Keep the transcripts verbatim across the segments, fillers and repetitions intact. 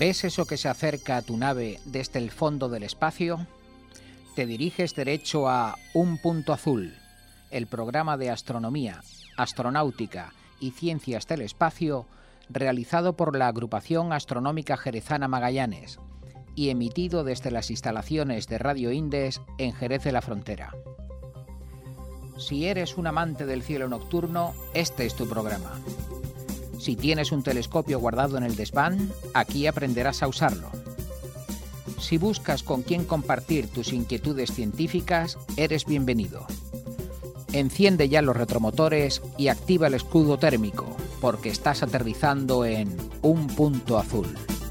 ¿Ves eso que se acerca a tu nave desde el fondo del espacio? Te diriges derecho a Un Punto Azul, el programa de astronomía, astronáutica y ciencias del espacio realizado por la Agrupación Astronómica Jerezana Magallanes y emitido desde las instalaciones de Radio Indes en Jerez de la Frontera. Si eres un amante del cielo nocturno, este es tu programa. Si tienes un telescopio guardado en el desván, aquí aprenderás a usarlo. Si buscas con quién compartir tus inquietudes científicas, eres bienvenido. Enciende ya los retromotores y activa el escudo térmico, porque estás aterrizando en Un Punto Azul.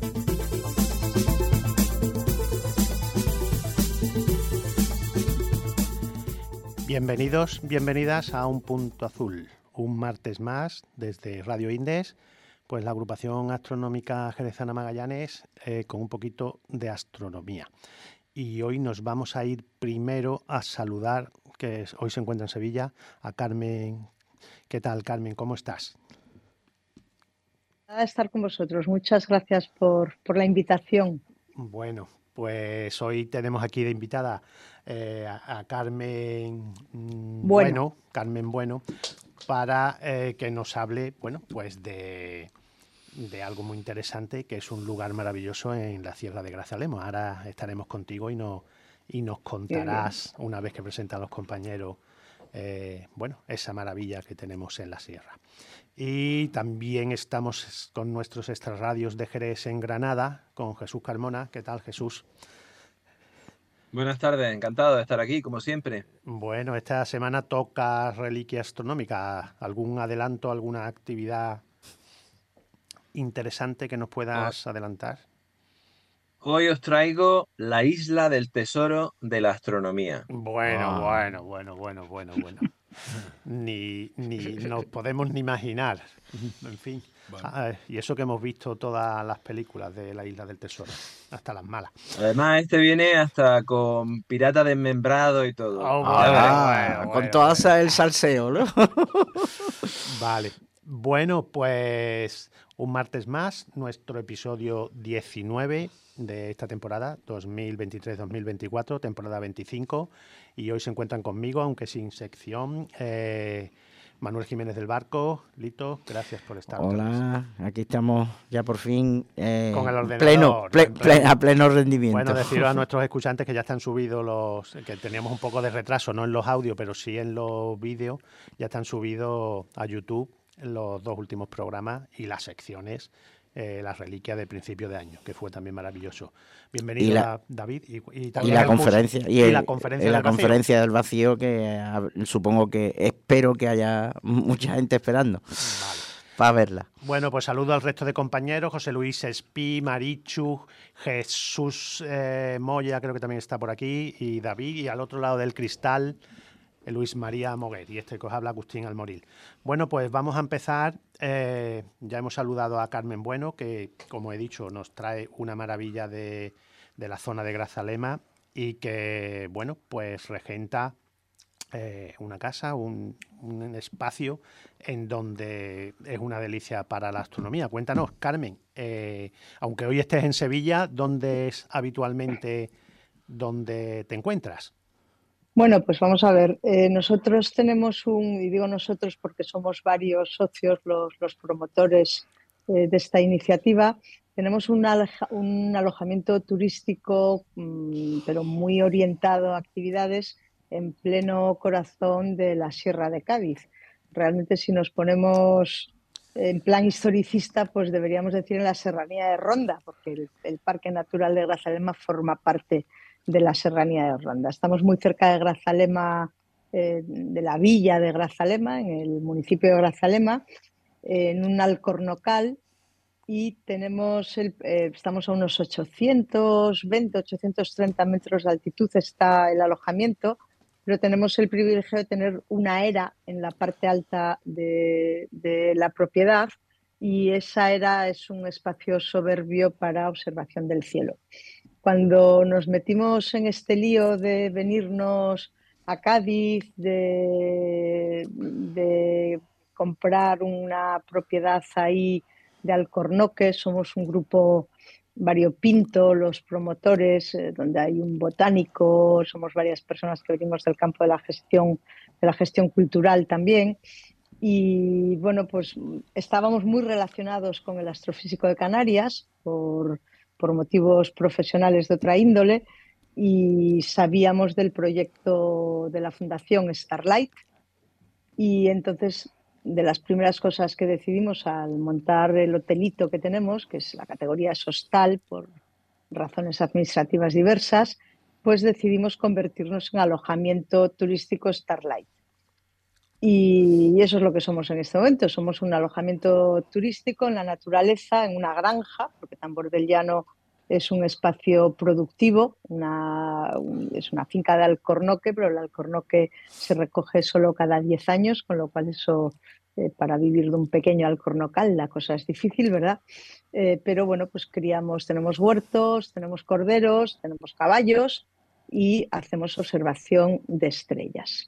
Bienvenidos, bienvenidas a Un Punto Azul. Un martes más desde Radio Indes, pues la agrupación astronómica jerezana Magallanes eh, con un poquito de astronomía. Y hoy nos vamos a ir primero a saludar, que hoy se encuentra en Sevilla, a Carmen. ¿Qué tal, Carmen? ¿Cómo estás? A estar con vosotros. Muchas gracias por, por la invitación. Bueno, pues hoy tenemos aquí de invitada eh, a, a Carmen bueno. bueno, Carmen Bueno, para eh, que nos hable, bueno, pues de, de algo muy interesante, que es un lugar maravilloso en la Sierra de Grazalema. Ahora estaremos contigo y, no, y nos contarás, una vez que presentan los compañeros, eh, bueno, esa maravilla que tenemos en la sierra. Y también estamos con nuestros extrarradios de Jerez en Granada, con Jesús Carmona. ¿Qué tal, Jesús? Buenas tardes, encantado de estar aquí, como siempre. Bueno, esta semana toca Reliquia Astronómica. ¿Algún adelanto, alguna actividad interesante que nos puedas oh. adelantar? Hoy os traigo la isla del tesoro de la astronomía. Bueno, oh. bueno, bueno, bueno, bueno, bueno. ni, ni nos podemos ni imaginar. En fin. Bueno. Ah, y eso que hemos visto todas las películas de la Isla del Tesoro, hasta las malas. Además, este viene hasta con pirata desmembrado y todo. Oh, vale, ah, bueno, con bueno, todo bueno. el salseo, ¿no? Vale. Bueno, pues un martes más, nuestro episodio diecinueve de esta temporada, dos mil veintitrés dos mil veinticuatro, temporada veinticinco, y hoy se encuentran conmigo, aunque sin sección, eh, Manuel Jiménez del Barco. Lito, gracias por estar. Hola, aquí estamos ya por fin eh, con el ordenador, pleno, ple, ple, a pleno rendimiento. Bueno, decir a nuestros escuchantes que ya están subidos los, que teníamos un poco de retraso, no en los audios, pero sí en los vídeos, ya están subidos a YouTube los dos últimos programas y las secciones, eh, las reliquias de principio de año, que fue también maravilloso. Bienvenido, y la, David. Y, y, y la conferencia, y, el, y la conferencia, y la del, conferencia vacío. del vacío, que uh, supongo que espero que haya mucha gente esperando. Vale. Para verla. Bueno, pues saludo al resto de compañeros, José Luis Espí, Marichu, Jesús eh, Moya, creo que también está por aquí, y David, y al otro lado del cristal, Luis María Moguer, y este que os habla, Agustín Almoril. Bueno, pues vamos a empezar. Eh, ya hemos saludado a Carmen Bueno, que, como he dicho, nos trae una maravilla de, de la zona de Grazalema y que, bueno, pues regenta eh, una casa, un, un espacio en donde es una delicia para la astronomía. Cuéntanos, Carmen, eh, aunque hoy estés en Sevilla, ¿dónde es habitualmente donde te encuentras? Bueno, pues vamos a ver, eh, nosotros tenemos un, y digo nosotros porque somos varios socios los, los promotores eh, de esta iniciativa, tenemos un, aloja, un alojamiento turístico, mmm, pero muy orientado a actividades en pleno corazón de la Sierra de Cádiz. Realmente, si nos ponemos en plan historicista, pues deberíamos decir en la Serranía de Ronda, porque el, el Parque Natural de Grazalema forma parte de la Serranía de Ronda. Estamos muy cerca de Grazalema, eh, de la villa de Grazalema, en el municipio de Grazalema, eh, en un alcornocal, y tenemos el, eh, estamos a unos ochocientos veinte, ochocientos treinta metros de altitud está el alojamiento, pero tenemos el privilegio de tener una era en la parte alta de, de la propiedad, y esa era es un espacio soberbio para observación del cielo. Cuando nos metimos en este lío de venirnos a Cádiz, de, de comprar una propiedad ahí de Alcornoques, somos un grupo variopinto los promotores, eh, donde hay un botánico, somos varias personas que venimos del campo de la gestión, de la gestión cultural también. Y bueno, pues estábamos muy relacionados con el Astrofísico de Canarias por, por motivos profesionales de otra índole, y sabíamos del proyecto de la Fundación Starlight. Y entonces, de las primeras cosas que decidimos al montar el hotelito que tenemos, que es la categoría Sostal por razones administrativas diversas, pues decidimos convertirnos en alojamiento turístico Starlight. Y eso es lo que somos en este momento. Somos un alojamiento turístico en la naturaleza, en una granja, porque Tambor del Llano es un espacio productivo, una, es una finca de alcornoque, pero el alcornoque se recoge solo cada diez años, con lo cual eso, eh, para vivir de un pequeño alcornocal, la cosa es difícil, ¿verdad? Eh, pero bueno, pues criamos, tenemos huertos, tenemos corderos, tenemos caballos y hacemos observación de estrellas.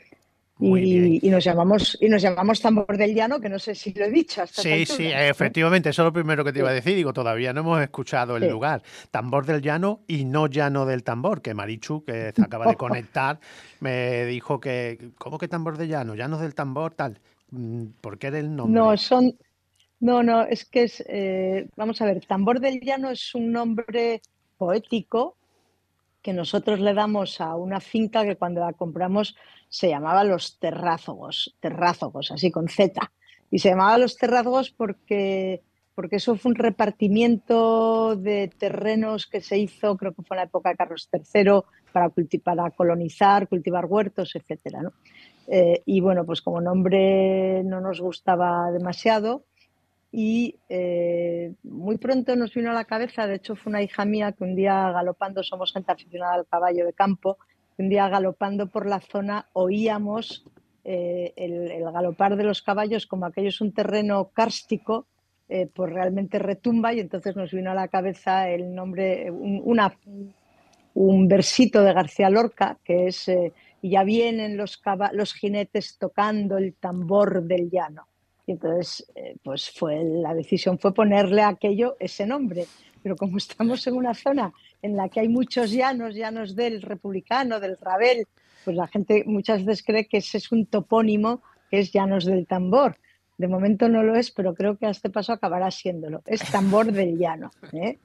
Muy bien. Y, y nos llamamos y nos llamamos Tambor del Llano, que no sé si lo he dicho hasta Sí, esta sí, altura, ¿eh? efectivamente, eso es lo primero que te iba a Sí. decir. Digo, todavía no hemos escuchado el Sí. lugar. Tambor del Llano y no Llano del Tambor, que Marichu, que se acaba de conectar, me dijo que, ¿cómo que Tambor del Llano? Llanos del Tambor, tal. Mm, ¿Por qué era el nombre? No, son, no, no, es que es, eh, vamos a ver, Tambor del Llano es un nombre poético que nosotros le damos a una finca que cuando la compramos se llamaba Los Terrázogos, Terrázogos, así con Z. Y se llamaba Los Terrázogos porque, porque eso fue un repartimiento de terrenos que se hizo, creo que fue en la época de Carlos tercero, para, culti- para colonizar, cultivar huertos, etcétera, ¿no? Eh, y bueno, pues como nombre no nos gustaba demasiado, y eh, muy pronto nos vino a la cabeza, de hecho fue una hija mía que un día galopando, somos gente aficionada al caballo de campo, que un día galopando por la zona oíamos eh, el, el galopar de los caballos, como aquello es un terreno kárstico, eh, pues realmente retumba, y entonces nos vino a la cabeza el nombre, un, una, un versito de García Lorca, que es eh, y ya vienen los, los jinetes tocando el tambor del llano. Y entonces, eh, pues fue, la decisión fue ponerle a aquello ese nombre. Pero como estamos en una zona en la que hay muchos llanos, llanos del Republicano, del Rabel, pues la gente muchas veces cree que ese es un topónimo, que es Llanos del Tambor. De momento no lo es, pero creo que a este paso acabará siéndolo. Es Tambor del Llano, ¿eh?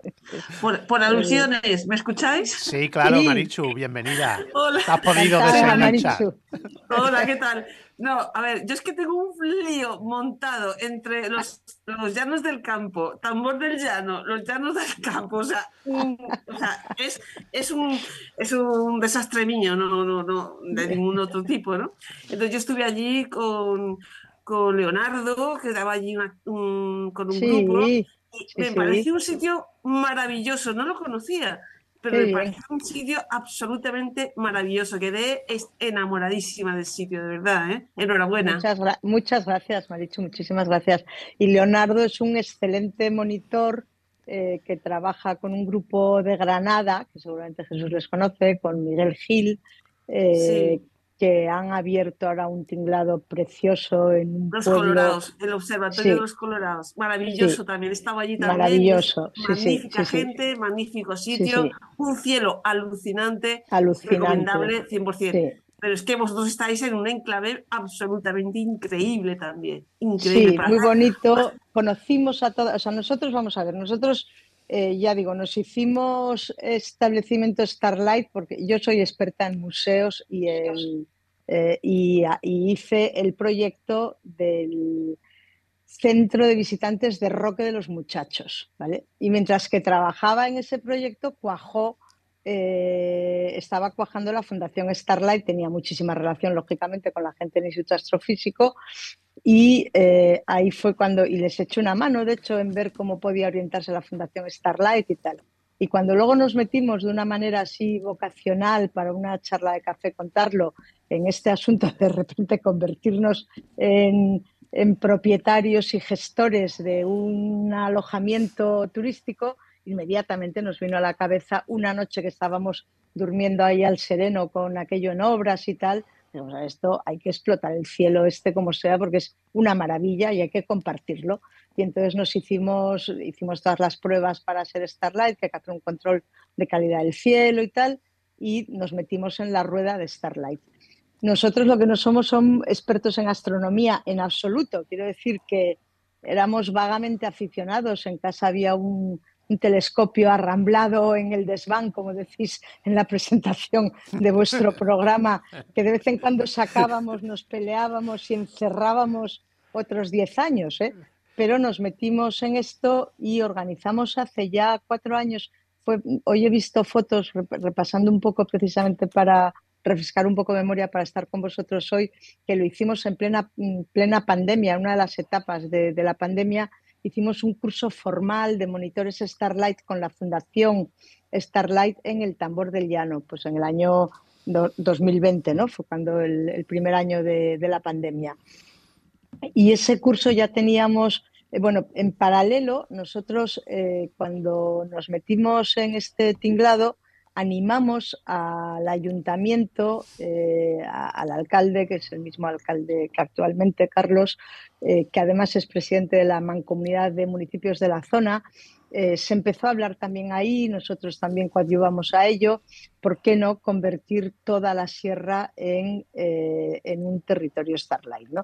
Por, por alusiones, ¿me escucháis? Sí, claro, Sí. Marichu, bienvenida. Hola. Te has podido Encantada, desenganchar. Marichu. Hola, ¿qué tal? No, a ver, yo es que tengo un lío montado entre los, los llanos del campo, Tambor del Llano, los llanos del campo, o sea, un, o sea es, es, un, es un desastre mío, no, no, no, de ningún otro tipo, ¿no? Entonces yo estuve allí con, con Leonardo, que daba allí una, un, con un Sí, grupo, y sí, me sí. pareció un sitio maravilloso, no lo conocía. Pero Qué me bien. parece un sitio absolutamente maravilloso. Quedé enamoradísima del sitio, de verdad, ¿eh? Enhorabuena. Muchas, gra muchas gracias, Marichu, muchísimas gracias. Y Leonardo es un excelente monitor eh, que trabaja con un grupo de Granada, que seguramente Jesús les conoce, con Miguel Gil, eh, Sí. que han abierto ahora un tinglado precioso en un Los pueblo. Colorados, el Observatorio Sí, de los Colorados. Maravilloso sí, también. Estaba allí también. maravilloso. Sí, sí, Magnífica sí, sí, gente, magnífico sí, sitio, sí. un cielo alucinante, Alucinante. recomendable cien por ciento. Sí. Pero es que vosotros estáis en un enclave absolutamente increíble también. Increíble. Sí, para muy hacer- bonito. Conocimos a todas, o sea, nosotros, vamos a ver, nosotros, eh, ya digo, nos hicimos establecimiento Starlight porque yo soy experta en museos y, el, eh, y, y hice el proyecto del Centro de Visitantes de Roque de los Muchachos, ¿vale? Y mientras que trabajaba en ese proyecto, cuajó, eh, estaba cuajando la Fundación Starlight, tenía muchísima relación, lógicamente, con la gente del Instituto Astrofísico, y eh, ahí fue cuando, y les eché una mano, de hecho, en ver cómo podía orientarse la Fundación Starlight y tal. Y cuando luego nos metimos de una manera así vocacional para una charla de café contarlo, en este asunto de repente convertirnos en, en propietarios y gestores de un alojamiento turístico, inmediatamente nos vino a la cabeza una noche que estábamos durmiendo ahí al sereno con aquello en obras y tal. O sea, esto hay que explotar el cielo este como sea porque es una maravilla y hay que compartirlo. y entonces nos hicimos, hicimos todas las pruebas para ser Starlight, que hay que hacer un control de calidad del cielo y tal, y nos metimos en la rueda de Starlight. Nosotros lo que no somos son expertos en astronomía en absoluto. Quiero decir que éramos vagamente aficionados. En casa había un, un telescopio arramblado en el desván, como decís en la presentación de vuestro programa, que de vez en cuando sacábamos, nos peleábamos y encerrábamos otros diez años, ¿eh? Pero nos metimos en esto y organizamos hace ya cuatro años. Fue, hoy he visto fotos repasando un poco precisamente para refrescar un poco de memoria para estar con vosotros hoy, que lo hicimos en plena, plena pandemia, una de las etapas de, de la pandemia. Hicimos un curso formal de monitores Starlight con la Fundación Starlight en el Tambor del Llano, pues en el año do, dos mil veinte, ¿no? Fue cuando el, el primer año de, de la pandemia. Y ese curso ya teníamos, eh, bueno, en paralelo, nosotros eh, cuando nos metimos en este tinglado, animamos al ayuntamiento, eh, a, al alcalde, que es el mismo alcalde que actualmente, Carlos, eh, que además es presidente de la Mancomunidad de Municipios de la zona. Eh, se empezó a hablar también ahí, nosotros también coadyuvamos a ello. ¿Por qué no convertir toda la sierra en, eh, en un territorio Starlight, ¿no?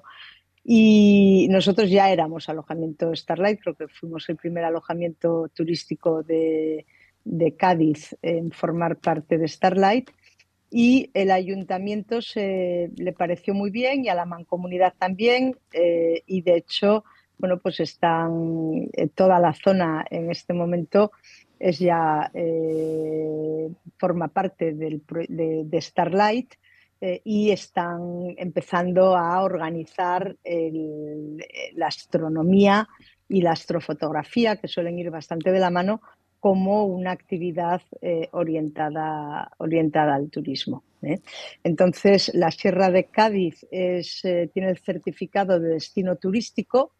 Y nosotros ya éramos alojamiento Starlight, creo que fuimos el primer alojamiento turístico de de Cádiz en formar parte de Starlight, y el ayuntamiento se, le pareció muy bien y a la mancomunidad también, eh, y de hecho, bueno, pues están eh, toda la zona en este momento es ya eh, forma parte del, de, de Starlight, eh, y están empezando a organizar el, la astronomía y la astrofotografía, que suelen ir bastante de la mano, como una actividad eh, orientada, orientada al turismo, ¿eh? Entonces, la Sierra de Cádiz es, eh, tiene el certificado de destino turístico,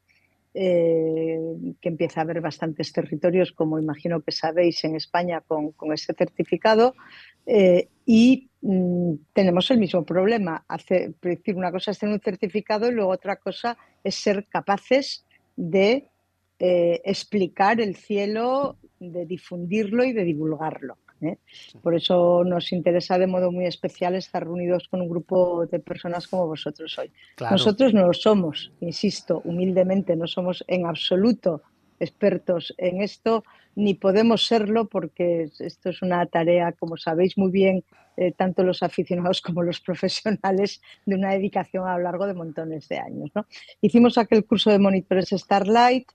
eh, que empieza a haber bastantes territorios, como imagino que sabéis, en España con, con ese certificado, eh, y mm, tenemos el mismo problema. Hace, decir, una cosa es tener un certificado y luego otra cosa es ser capaces de eh, explicar el cielo, de difundirlo y de divulgarlo, ¿eh? Por eso nos interesa de modo muy especial estar reunidos con un grupo de personas como vosotros hoy. Claro. Nosotros no lo somos, insisto, humildemente, no somos en absoluto expertos en esto, ni podemos serlo, porque esto es una tarea, como sabéis muy bien, eh, tanto los aficionados como los profesionales, de una dedicación a lo largo de montones de años, ¿no? Hicimos aquel curso de monitores Starlight.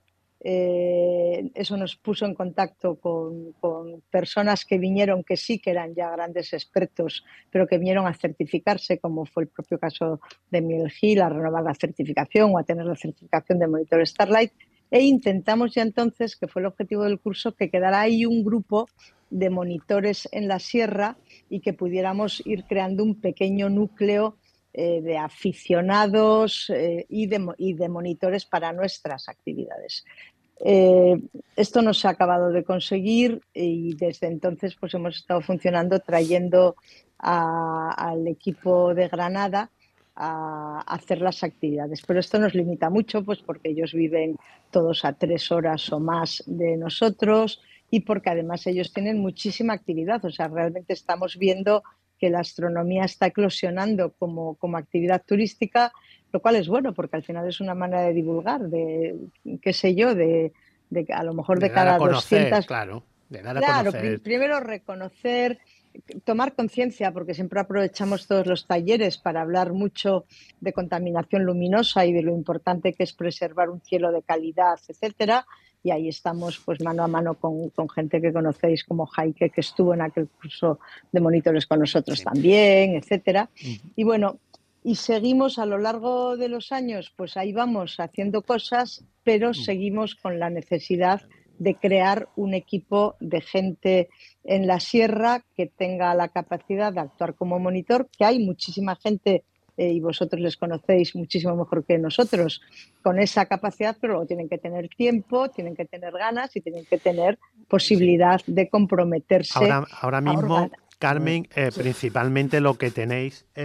Eh, eso nos puso en contacto con, con personas que vinieron, que sí que eran ya grandes expertos, pero que vinieron a certificarse, como fue el propio caso de Miguel Gil, a renovar la certificación o a tener la certificación de monitor Starlight, e intentamos ya entonces, que fue el objetivo del curso, que quedara ahí un grupo de monitores en la sierra y que pudiéramos ir creando un pequeño núcleo eh, de aficionados eh, y, de, y de monitores para nuestras actividades. Eh, esto no se ha acabado de conseguir y desde entonces pues hemos estado funcionando trayendo a, al equipo de Granada a, a hacer las actividades, pero esto nos limita mucho, pues porque ellos viven todos a tres horas o más de nosotros y porque además ellos tienen muchísima actividad. O sea, realmente estamos viendo que la astronomía está eclosionando como, como actividad turística, lo cual es bueno porque al final es una manera de divulgar, de, qué sé yo, de, de a lo mejor de, de cada dar a conocer, doscientas... claro, de dar a Claro, conocer. pr primero reconocer, tomar conciencia, porque siempre aprovechamos todos los talleres para hablar mucho de contaminación luminosa y de lo importante que es preservar un cielo de calidad, etcétera. Y ahí estamos pues mano a mano con, con gente que conocéis como Jaike, que estuvo en aquel curso de monitores con nosotros sí. también, etcétera. Uh-huh. Y bueno, y seguimos a lo largo de los años, pues ahí vamos haciendo cosas, pero uh-huh. seguimos con la necesidad de crear un equipo de gente en la sierra que tenga la capacidad de actuar como monitor, que hay muchísima gente, eh, y vosotros les conocéis muchísimo mejor que nosotros, con esa capacidad, pero luego tienen que tener tiempo, tienen que tener ganas y tienen que tener posibilidad sí. de comprometerse. Ahora, ahora mismo, Carmen, eh, sí. principalmente lo que tenéis es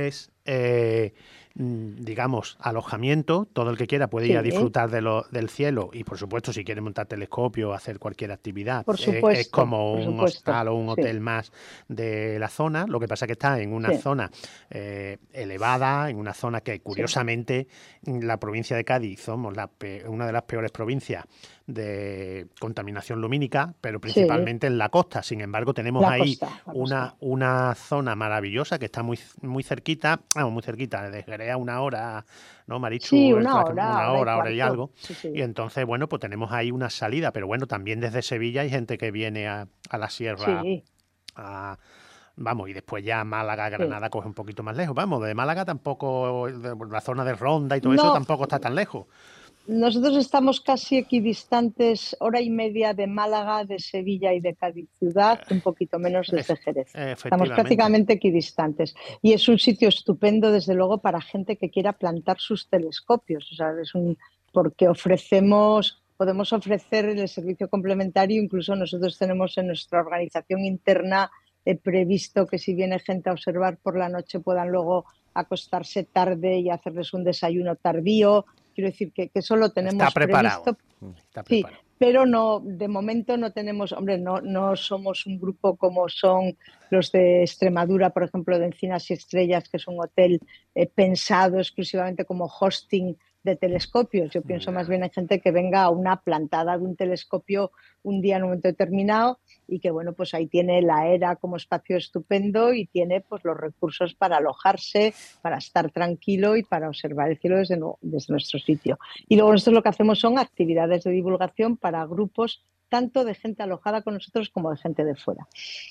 eh, digamos, alojamiento. Todo el que quiera puede ir Sí. a disfrutar de lo, del cielo y, por supuesto, si quiere montar telescopio o hacer cualquier actividad, Por eh, supuesto, es como por un supuesto, hostal o un sí. hotel más de la zona. Lo que pasa es que está en una Sí. zona eh, elevada, en una zona que, curiosamente, la provincia de Cádiz somos la pe- una de las peores provincias de contaminación lumínica, pero principalmente en la costa. Sin embargo, tenemos La ahí costa, la una, costa. una zona maravillosa que está muy, muy cerquita, vamos, muy cerquita, de Jerez a una hora, ¿no, Marichu? Sí, Es una la- hora, una hora y hora, hora y cuarto. algo. Sí, sí. Y entonces, bueno, pues tenemos ahí una salida, pero bueno, también desde Sevilla hay gente que viene a, a la sierra, Sí, a, vamos, y después ya Málaga, sí. Granada coge un poquito más lejos. Vamos, de Málaga tampoco, de la zona de Ronda y todo eso No, tampoco está tan lejos. nosotros estamos casi equidistantes, hora y media de Málaga, de Sevilla y de Cádiz ciudad, un poquito menos desde Es- Jerez. Estamos efectivamente. prácticamente equidistantes. Y es un sitio estupendo, desde luego, para gente que quiera plantar sus telescopios. O sea, es un, porque ofrecemos, podemos ofrecer el servicio complementario. Incluso nosotros tenemos en nuestra organización interna eh, previsto que si viene gente a observar por la noche puedan luego acostarse tarde y hacerles un desayuno tardío. Quiero decir que, que eso lo tenemos Está preparado. previsto. Está Sí, preparado. pero no, de momento no tenemos, hombre, no, no somos un grupo como son los de Extremadura, por ejemplo, de Encinas y Estrellas, que es un hotel eh, pensado exclusivamente como hosting de telescopios. Yo pienso más bien en gente que venga a una plantada de un telescopio un día en un momento determinado y que, bueno, pues ahí tiene la era como espacio estupendo y tiene pues los recursos para alojarse, para estar tranquilo y para observar el cielo desde, no, desde nuestro sitio. Y luego nosotros lo que hacemos son actividades de divulgación para grupos tanto de gente alojada con nosotros como de gente de fuera.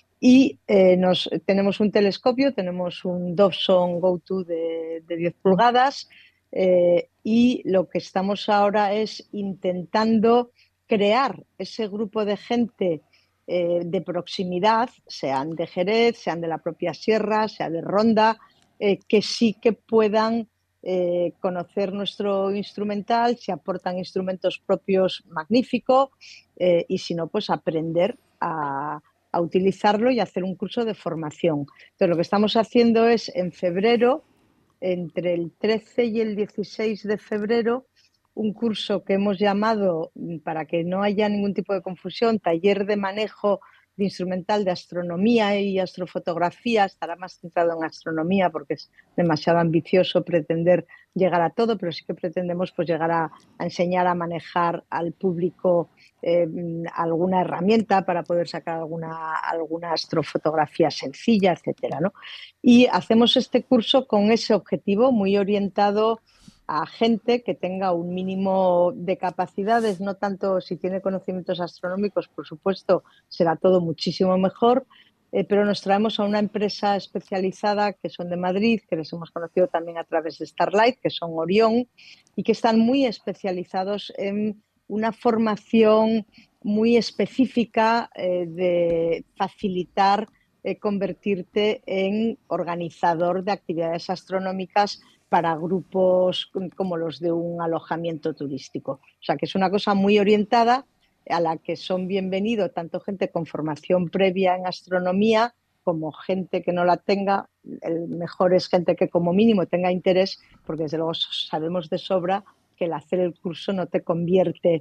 Y eh, nos, tenemos un telescopio, tenemos un Dobson Go dos de, de diez pulgadas eh, y lo que estamos ahora es intentando crear ese grupo de gente eh, de proximidad, sean de Jerez, sean de la propia sierra, sea de Ronda, eh, que sí que puedan eh, conocer nuestro instrumental, si aportan instrumentos propios, magnífico, eh, y si no, pues aprender a a utilizarlo y hacer un curso de formación. Entonces, lo que estamos haciendo es en febrero, entre el trece y el dieciséis de febrero, un curso que hemos llamado, para que no haya ningún tipo de confusión, taller de manejo de instrumental de astronomía y astrofotografía. Estará más centrado en astronomía porque es demasiado ambicioso pretender llegar a todo, pero sí que pretendemos pues llegar a, a enseñar a manejar al público eh, alguna herramienta para poder sacar alguna, alguna astrofotografía sencilla, etcétera, ¿no? Y hacemos este curso con ese objetivo, muy orientado a gente que tenga un mínimo de capacidades, no tanto si tiene conocimientos astronómicos, por supuesto, será todo muchísimo mejor, eh, pero nos traemos a una empresa especializada que son de Madrid, que les hemos conocido también a través de Starlight, que son Orión, y que están muy especializados en una formación muy específica eh, de facilitar eh, convertirte en organizador de actividades astronómicas para grupos como los de un alojamiento turístico. O sea, que es una cosa muy orientada a la que son bienvenidos tanto gente con formación previa en astronomía como gente que no la tenga. El mejor es gente que como mínimo tenga interés, porque desde luego sabemos de sobra que el hacer el curso no te convierte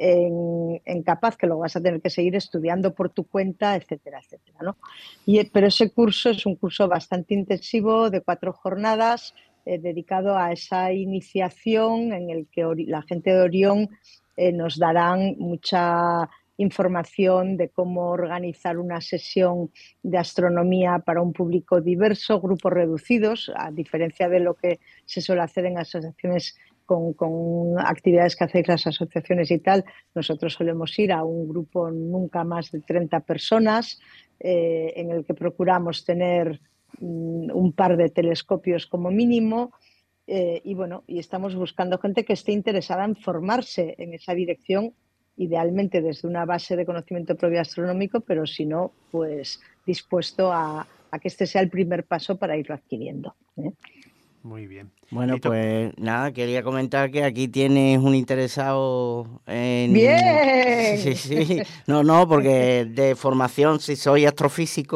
en, en capaz, que luego vas a tener que seguir estudiando por tu cuenta, etcétera, etcétera, ¿no? Y, pero ese curso es un curso bastante intensivo de cuatro jornadas, Eh, dedicado a esa iniciación en el que la gente de Orión eh, nos darán mucha información de cómo organizar una sesión de astronomía para un público diverso, grupos reducidos, a diferencia de lo que se suele hacer en asociaciones con, con actividades que hacéis las asociaciones y tal. Nosotros solemos ir a un grupo nunca más de treinta personas, eh, en el que procuramos tener un par de telescopios como mínimo, eh, y bueno, y estamos buscando gente que esté interesada en formarse en esa dirección, idealmente desde una base de conocimiento previo astronómico, pero si no, pues dispuesto a, a que este sea el primer paso para irlo adquiriendo, ¿eh? Muy bien. Bueno, Lito. pues nada, quería comentar que aquí tienes un interesado en... ¡Bien! Sí, sí. No, no, porque de formación sí soy astrofísico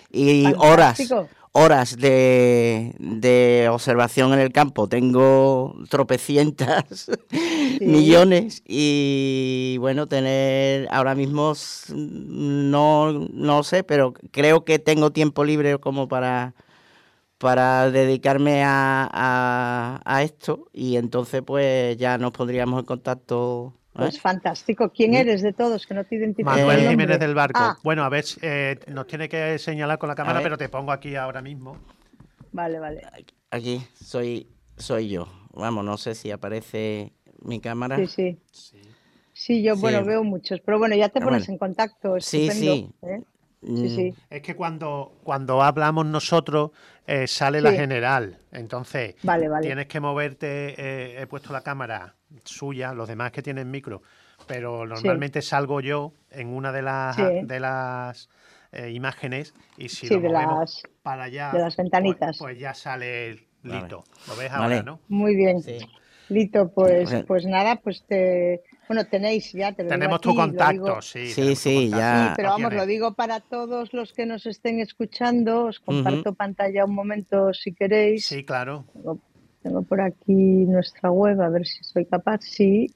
y horas, Fantástico. horas de, de observación en el campo. Tengo tropecientas Sí. millones y bueno, tener ahora mismo s- no, no sé, pero creo que tengo tiempo libre como para, para dedicarme a, a, a esto y entonces pues ya nos pondríamos en contacto. ¿eh? Pues fantástico. ¿Quién ¿Mm? eres de todos? Que no te identifico Manuel el Jiménez nombre. del Barco. Ah, Bueno, a ver, eh, nos tiene que señalar con la cámara, ver. pero te pongo aquí ahora mismo. vale, vale. Aquí soy, soy yo. Vamos, no sé si aparece mi cámara. Sí, sí. Sí. Sí, yo, Sí. bueno, veo muchos. Pero bueno, ya te Ah, pones bueno. en contacto. Sí, Estupendo. sí. ¿eh? Mm, Sí, sí. Es que cuando, cuando hablamos nosotros eh, sale la Sí. general, entonces Vale, vale. tienes que moverte, eh, he puesto la cámara suya, los demás que tienen micro, pero normalmente salgo yo en una de las, Sí. de las eh, imágenes y si Sí, lo de movemos las, para allá, de las pues, ventanitas. pues ya sale Vale. Lito. ¿Lo ves Vale. ahora, no? Muy bien. sí. Lito, pues, Bueno, pues nada, pues te... Bueno, tenéis ya, te lo digo Tenemos tu aquí, lo digo... contacto, sí, Sí, tenemos tu sí, contacto. Sí, ya. pero Lo vamos, tienes. lo digo para todos los que nos estén escuchando. Os Ujú. comparto pantalla un momento si queréis. Sí, claro. Tengo, tengo por aquí nuestra web, a ver si soy capaz. Sí,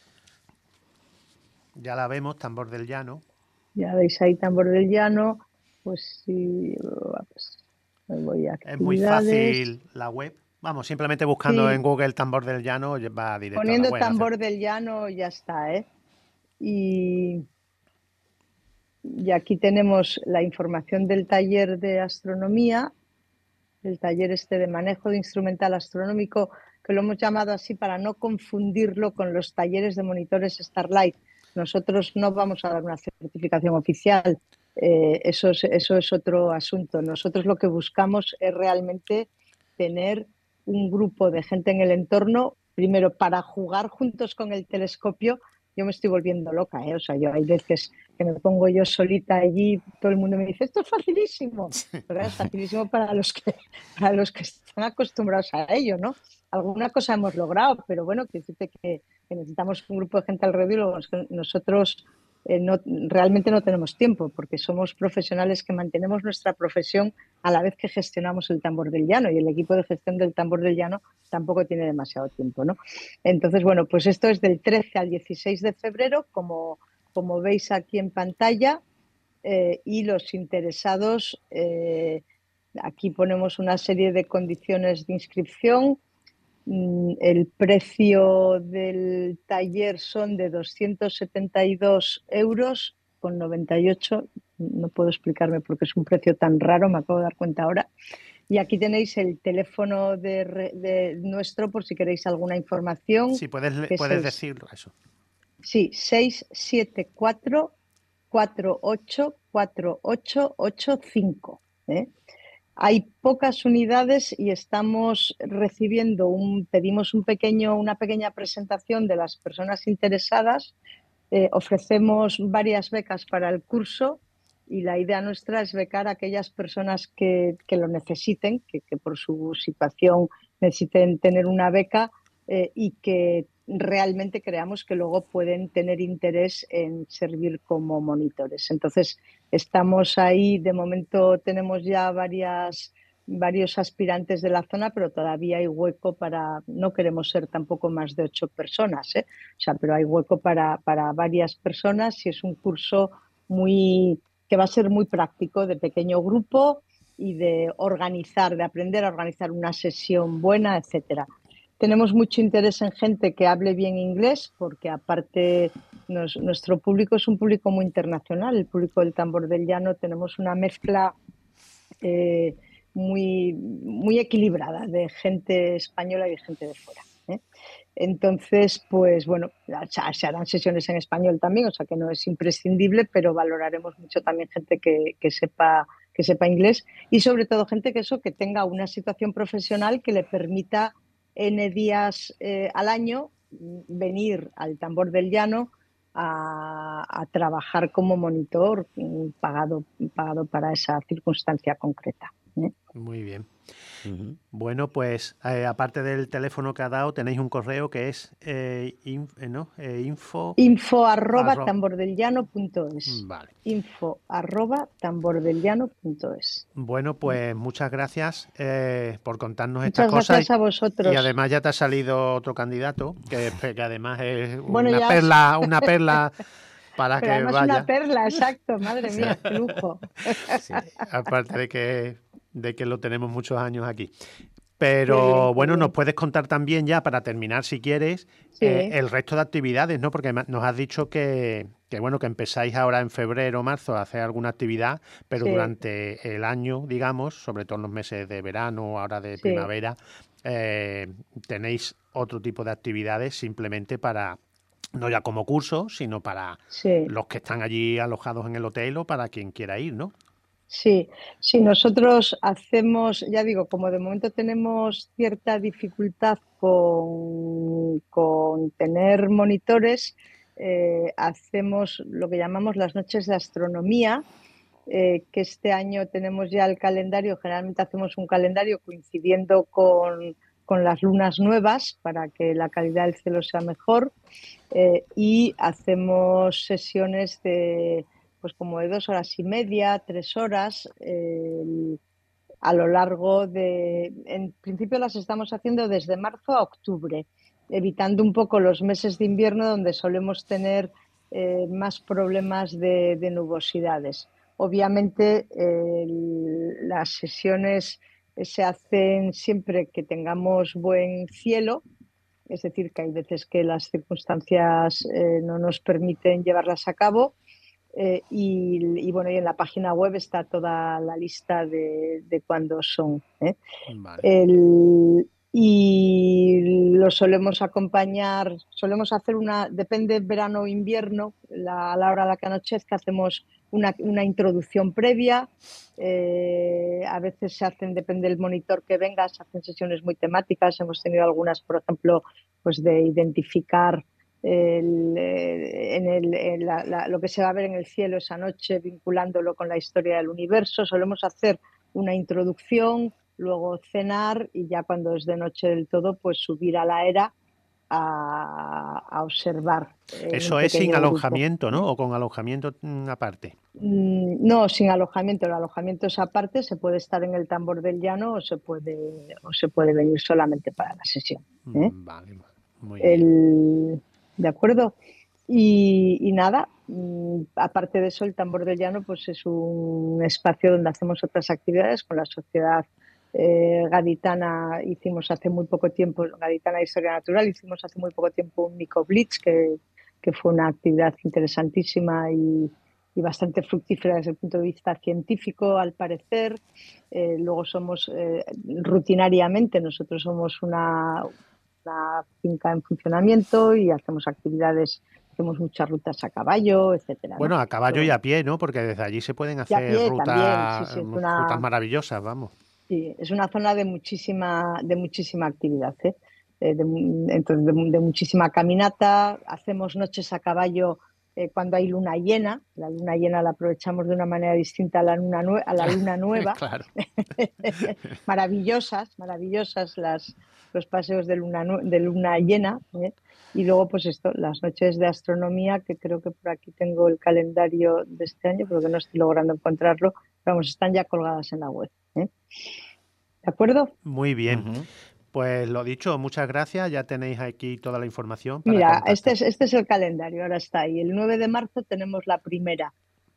Ya la vemos, Tambor del Llano. ya veis ahí Tambor del Llano. Pues sí, pues, me voy a Es muy actividades. fácil la web. Vamos, simplemente buscando Sí, en Google Tambor del Llano va directo a la poniendo web. hace- Tambor del Llano ya está, ¿eh? Y, y aquí tenemos la información del taller de astronomía, el taller este de manejo de instrumental astronómico, que lo hemos llamado así para no confundirlo con los talleres de monitores Starlight. Nosotros no vamos a dar una certificación oficial, eh, eso, es, eso es otro asunto. Nosotros lo que buscamos es realmente tener un grupo de gente en el entorno, primero para jugar juntos con el telescopio. Yo me estoy volviendo loca, ¿eh? O sea, yo hay veces que me pongo yo solita allí, todo el mundo me dice, esto es facilísimo. Pero es facilísimo para los que a los que están acostumbrados a ello, ¿no? Alguna cosa hemos logrado, pero bueno, que, que, que necesitamos un grupo de gente alrededor y luego nosotros eh, no, realmente no tenemos tiempo porque somos profesionales que mantenemos nuestra profesión a la vez que gestionamos el Tambor del Llano y el equipo de gestión del Tambor del Llano tampoco tiene demasiado tiempo, ¿no? Entonces, bueno, pues esto es del trece al dieciséis de febrero, como, como veis aquí en pantalla, eh, y los interesados... Eh, Aquí ponemos una serie de condiciones de inscripción. El precio del taller son de doscientos setenta y dos euros con noventa y ocho. No puedo explicarme por qué es un precio tan raro, me acabo de dar cuenta ahora. Y aquí tenéis el teléfono de, de nuestro por si queréis alguna información. Sí, puedes, puedes el, decirlo eso. Sí, seis siete cuatro, cuatro ocho cuatro ocho ocho cinco. ¿eh? Hay pocas unidades y estamos recibiendo un, pedimos un pequeño, una pequeña presentación de las personas interesadas. Eh, ofrecemos varias becas para el curso y la idea nuestra es becar a aquellas personas que, que lo necesiten, que, que por su situación necesiten tener una beca eh, y que realmente creamos que luego pueden tener interés en servir como monitores. Entonces, estamos ahí, de momento tenemos ya varias, varios aspirantes de la zona, pero todavía hay hueco para, no queremos ser tampoco más de ocho personas, ¿eh? O sea, pero hay hueco para, para varias personas y es un curso muy, que va a ser muy práctico, de pequeño grupo y de organizar, de aprender a organizar una sesión buena, etcétera. Tenemos mucho interés en gente que hable bien inglés, porque aparte nos, nuestro público es un público muy internacional, el público del Tambor del Llano, tenemos una mezcla eh, muy, muy equilibrada de gente española y de gente de fuera. ¿eh? Entonces, pues bueno, se harán sesiones en español también, o sea que no es imprescindible, pero valoraremos mucho también gente que, que sepa que sepa inglés y sobre todo gente que eso que tenga una situación profesional que le permita N días eh, al año venir al Tambor del Llano a, a trabajar como monitor pagado, pagado para esa circunstancia concreta. ¿eh? Muy bien. Ujú. Bueno, pues eh, aparte del teléfono que ha dado, tenéis un correo que es eh, inf- eh, ¿no? eh, info. Info arroba arro- tambordellano punto es. Vale. Info arroba tambordellano punto es. Bueno, pues muchas gracias eh, por contarnos estas Muchas cosas. gracias a Y vosotros. además ya te ha salido otro candidato, que, que además es Bueno, una ya- perla, una perla para Pero que además vaya. una perla, exacto, madre mía, qué lujo. Sí, aparte de que, de que lo tenemos muchos años aquí. Qué Pero bien, qué bueno, bien. nos puedes contar también ya, para terminar, si quieres, Sí. eh, el resto de actividades, ¿no? Porque ma- nos has dicho que, que, bueno, que empezáis ahora en febrero o marzo a hacer alguna actividad, pero Sí. durante el año, digamos, sobre todo en los meses de verano, ahora de Sí. primavera, eh, tenéis otro tipo de actividades simplemente para, no ya como curso, sino para Sí. los que están allí alojados en el hotel o para quien quiera ir, ¿no? Sí, sí, nosotros hacemos, ya digo, como de momento tenemos cierta dificultad con, con tener monitores, eh, hacemos lo que llamamos las noches de astronomía, eh, que este año tenemos ya el calendario, generalmente hacemos un calendario coincidiendo con, con las lunas nuevas para que la calidad del cielo sea mejor, eh, y hacemos sesiones de pues como de dos horas y media, tres horas, eh, a lo largo de, en principio las estamos haciendo desde marzo a octubre, evitando un poco los meses de invierno donde solemos tener eh, más problemas de, de nubosidades. Obviamente eh, las sesiones se hacen siempre que tengamos buen cielo, es decir, que hay veces que las circunstancias eh, no nos permiten llevarlas a cabo. Eh, y, y, bueno, y en la página web está toda la lista de, de cuándo son. ¿eh? Vale. El, y lo solemos acompañar, solemos hacer una, depende verano o invierno, la, a la hora a la que anochezca hacemos una, una introducción previa. Eh, a veces se hacen, depende del monitor que venga, se hacen sesiones muy temáticas. Hemos tenido algunas, por ejemplo, pues de identificar el, en el, en la, la, lo que se va a ver en el cielo esa noche, vinculándolo con la historia del universo. Solemos hacer una introducción, luego cenar y ya cuando es de noche del todo, pues subir a la era a, a observar. Eso es sin alojamiento, ¿no? ¿O con alojamiento mm, aparte? No, sin alojamiento. El alojamiento es aparte, se puede estar en el Tambor del Llano o se puede, o se puede venir solamente para la sesión. ¿eh? Vale, muy el, bien. ¿De acuerdo? Y, y nada, aparte de eso, el Tambor del Llano pues es un espacio donde hacemos otras actividades con la sociedad eh, gaditana. Hicimos hace muy poco tiempo, Gaditana Historia Natural, hicimos hace muy poco tiempo un Mico Blitz, que, que fue una actividad interesantísima y, y bastante fructífera desde el punto de vista científico, al parecer. Eh, luego somos, eh, rutinariamente, nosotros somos una... una finca en funcionamiento y hacemos actividades, hacemos muchas rutas a caballo, etcétera. Bueno, ¿no? a caballo Pero, y a pie, ¿no? Porque desde allí se pueden hacer pie rutas, también, sí, sí, es una, rutas maravillosas, vamos. Sí, es una zona de muchísima, de muchísima actividad, ¿eh? Eh, de, entonces, de, de muchísima caminata. Hacemos noches a caballo eh, cuando hay luna llena. La luna llena la aprovechamos de una manera distinta a la luna, nue a la luna nueva. Claro. maravillosas, maravillosas las, los paseos de luna, de luna llena. ¿eh? Y luego, pues esto, las noches de astronomía, que creo que por aquí tengo el calendario de este año, pero que no estoy logrando encontrarlo. Vamos, están ya colgadas en la web. ¿eh? ¿De acuerdo? Muy bien. Ujú. Pues lo dicho, muchas gracias. Ya tenéis aquí toda la información para Mira, contactar. este es, este es el calendario, ahora está ahí. El nueve de marzo tenemos la primera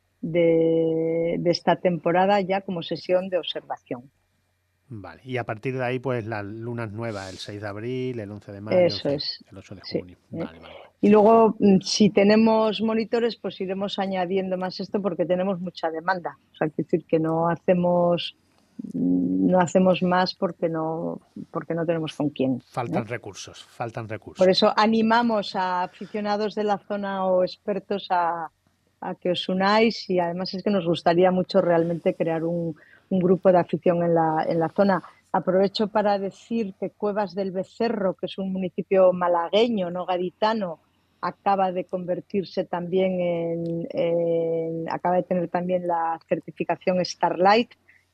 de, de esta temporada ya como sesión de observación. Vale. Y a partir de ahí, pues las lunas nuevas, el seis de abril, el once de mayo, Eso en fin, es. el ocho de Sí, junio. ¿eh? Vale, vale. Y luego, si tenemos monitores, pues iremos añadiendo más esto porque tenemos mucha demanda. O sea, quiero decir que no hacemos no hacemos más porque no porque no tenemos con quién. Faltan ¿eh? recursos, faltan recursos. Por eso animamos a aficionados de la zona o expertos a, a que os unáis, y además es que nos gustaría mucho realmente crear un, un grupo de afición en la, en la zona. Aprovecho para decir que Cuevas del Becerro, que es un municipio malagueño, no gaditano, acaba de convertirse también en, en acaba de tener también la certificación Starlight,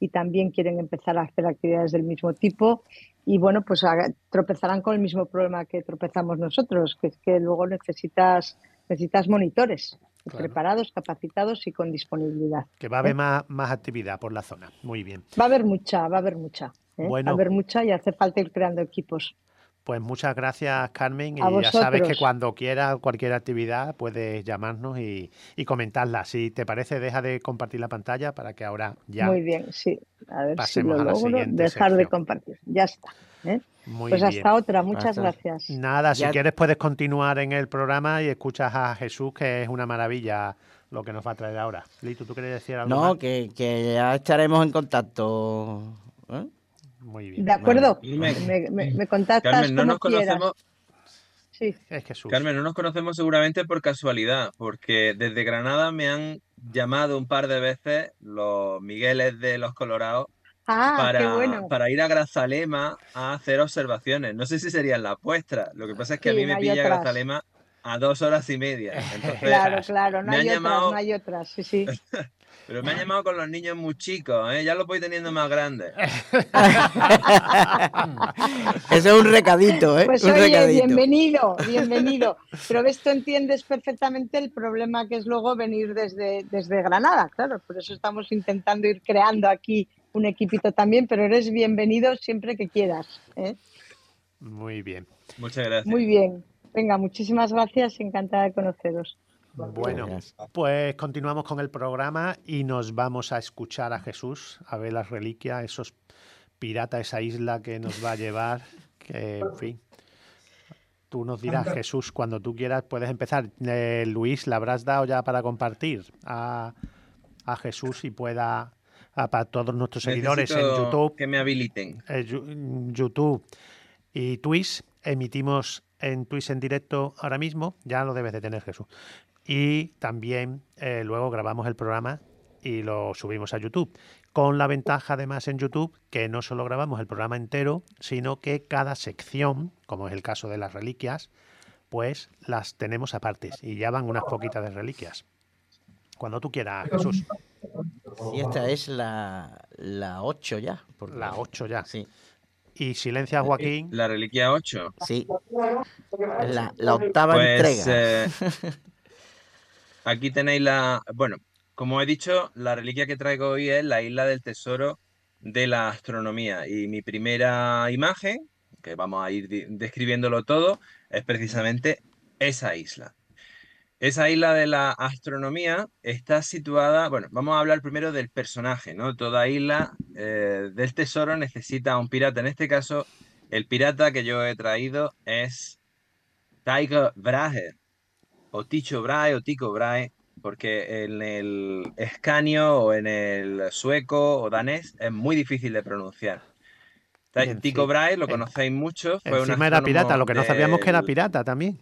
y también quieren empezar a hacer actividades del mismo tipo y bueno, pues a, tropezarán con el mismo problema que tropezamos nosotros, que es que luego necesitas, necesitas monitores Claro. preparados, capacitados y con disponibilidad. Que va a haber ¿eh? más, más actividad por la zona. Muy bien. Va a haber mucha, va a haber mucha. ¿eh? Bueno. Va a haber mucha y hace falta ir creando equipos. Pues muchas gracias, Carmen, A y ya sabes que vosotros. cuando quieras cualquier actividad puedes llamarnos y, y comentarla. Si te parece, deja de compartir la pantalla para que ahora ya Muy bien, sí. A ver si pasemos lo a la logro. siguiente Dejar de sección. compartir. Ya está. ¿eh? Muy Pues bien. hasta otra. Muchas Hasta- gracias. Nada, si Ya- quieres puedes continuar en el programa y escuchas a Jesús, que es una maravilla lo que nos va a traer ahora. Lito, ¿tú quieres decir algo No, más? que, que ya estaremos en contacto. ¿eh? Muy bien. De acuerdo. Carmen, Me, me- me contactas Carmen, no como nos quieras. conocemos, Sí. Es Jesús. Carmen, no nos conocemos seguramente por casualidad, porque desde Granada me han llamado un par de veces los Migueles de los Colorados Ah, qué para, bueno. para ir a Grazalema a hacer observaciones. No sé si serían las vuestras. Lo que pasa es que a Sí, mí no me hay pilla otras. Grazalema a dos horas y media. Entonces, Claro, claro. No me han hay otras, llamado, no hay otras. Sí, sí. pero me han llamado con los niños muy chicos, ¿eh? Ya los voy teniendo más grandes. Ese es un recadito, ¿eh? Pues un oye, recadito. bienvenido, bienvenido. Pero ves, tú entiendes perfectamente el problema que es luego venir desde, desde Granada, claro. Por eso estamos intentando ir creando aquí un equipito también, pero eres bienvenido siempre que quieras. ¿eh? Muy bien. Muchas gracias. Muy bien. Venga, muchísimas gracias, encantada de conoceros. Bueno, Gracias. pues continuamos con el programa y nos vamos a escuchar a Jesús, a ver las reliquias, esos piratas, esa isla que nos va a llevar, que en fin. Tú nos dirás, Jesús, cuando tú quieras puedes empezar. Eh, Luis, ¿le habrás dado ya para compartir a, a Jesús y pueda, a, para todos nuestros seguidores en Necesito YouTube, que me habiliten. eh, Yu- YouTube y Twitch? Emitimos en Twitch en directo ahora mismo, ya lo debes de tener, Jesús. Y también eh, luego grabamos el programa y lo subimos a YouTube. Con la ventaja además en YouTube que no solo grabamos el programa entero, sino que cada sección, como es el caso de las reliquias, pues las tenemos aparte y ya van unas poquitas de reliquias. Cuando tú quieras, Jesús. Sí, esta es la, la ocho ya. porque- La ocho ya. Sí, Y silencia, Joaquín. La reliquia ocho. sí. Es la, la octava Pues entrega. eh, aquí tenéis la... Bueno, como he dicho, la reliquia que traigo hoy es la isla del tesoro de la astronomía. Y mi primera imagen, que vamos a ir di- describiéndolo todo, es precisamente esa isla. Esa isla de la astronomía está situada, bueno, vamos a hablar primero del personaje, ¿no? Toda isla eh, del tesoro necesita a un pirata. En este caso, el pirata que yo he traído es Tycho Brahe, o Tycho Brahe, o Tycho Brahe, porque en el escanio o en el sueco o danés es muy difícil de pronunciar. Y Ty- Tycho enci- Brahe, lo en- conocéis mucho, fue un Encima era pirata, astrónomo lo que no sabíamos que era del- pirata también.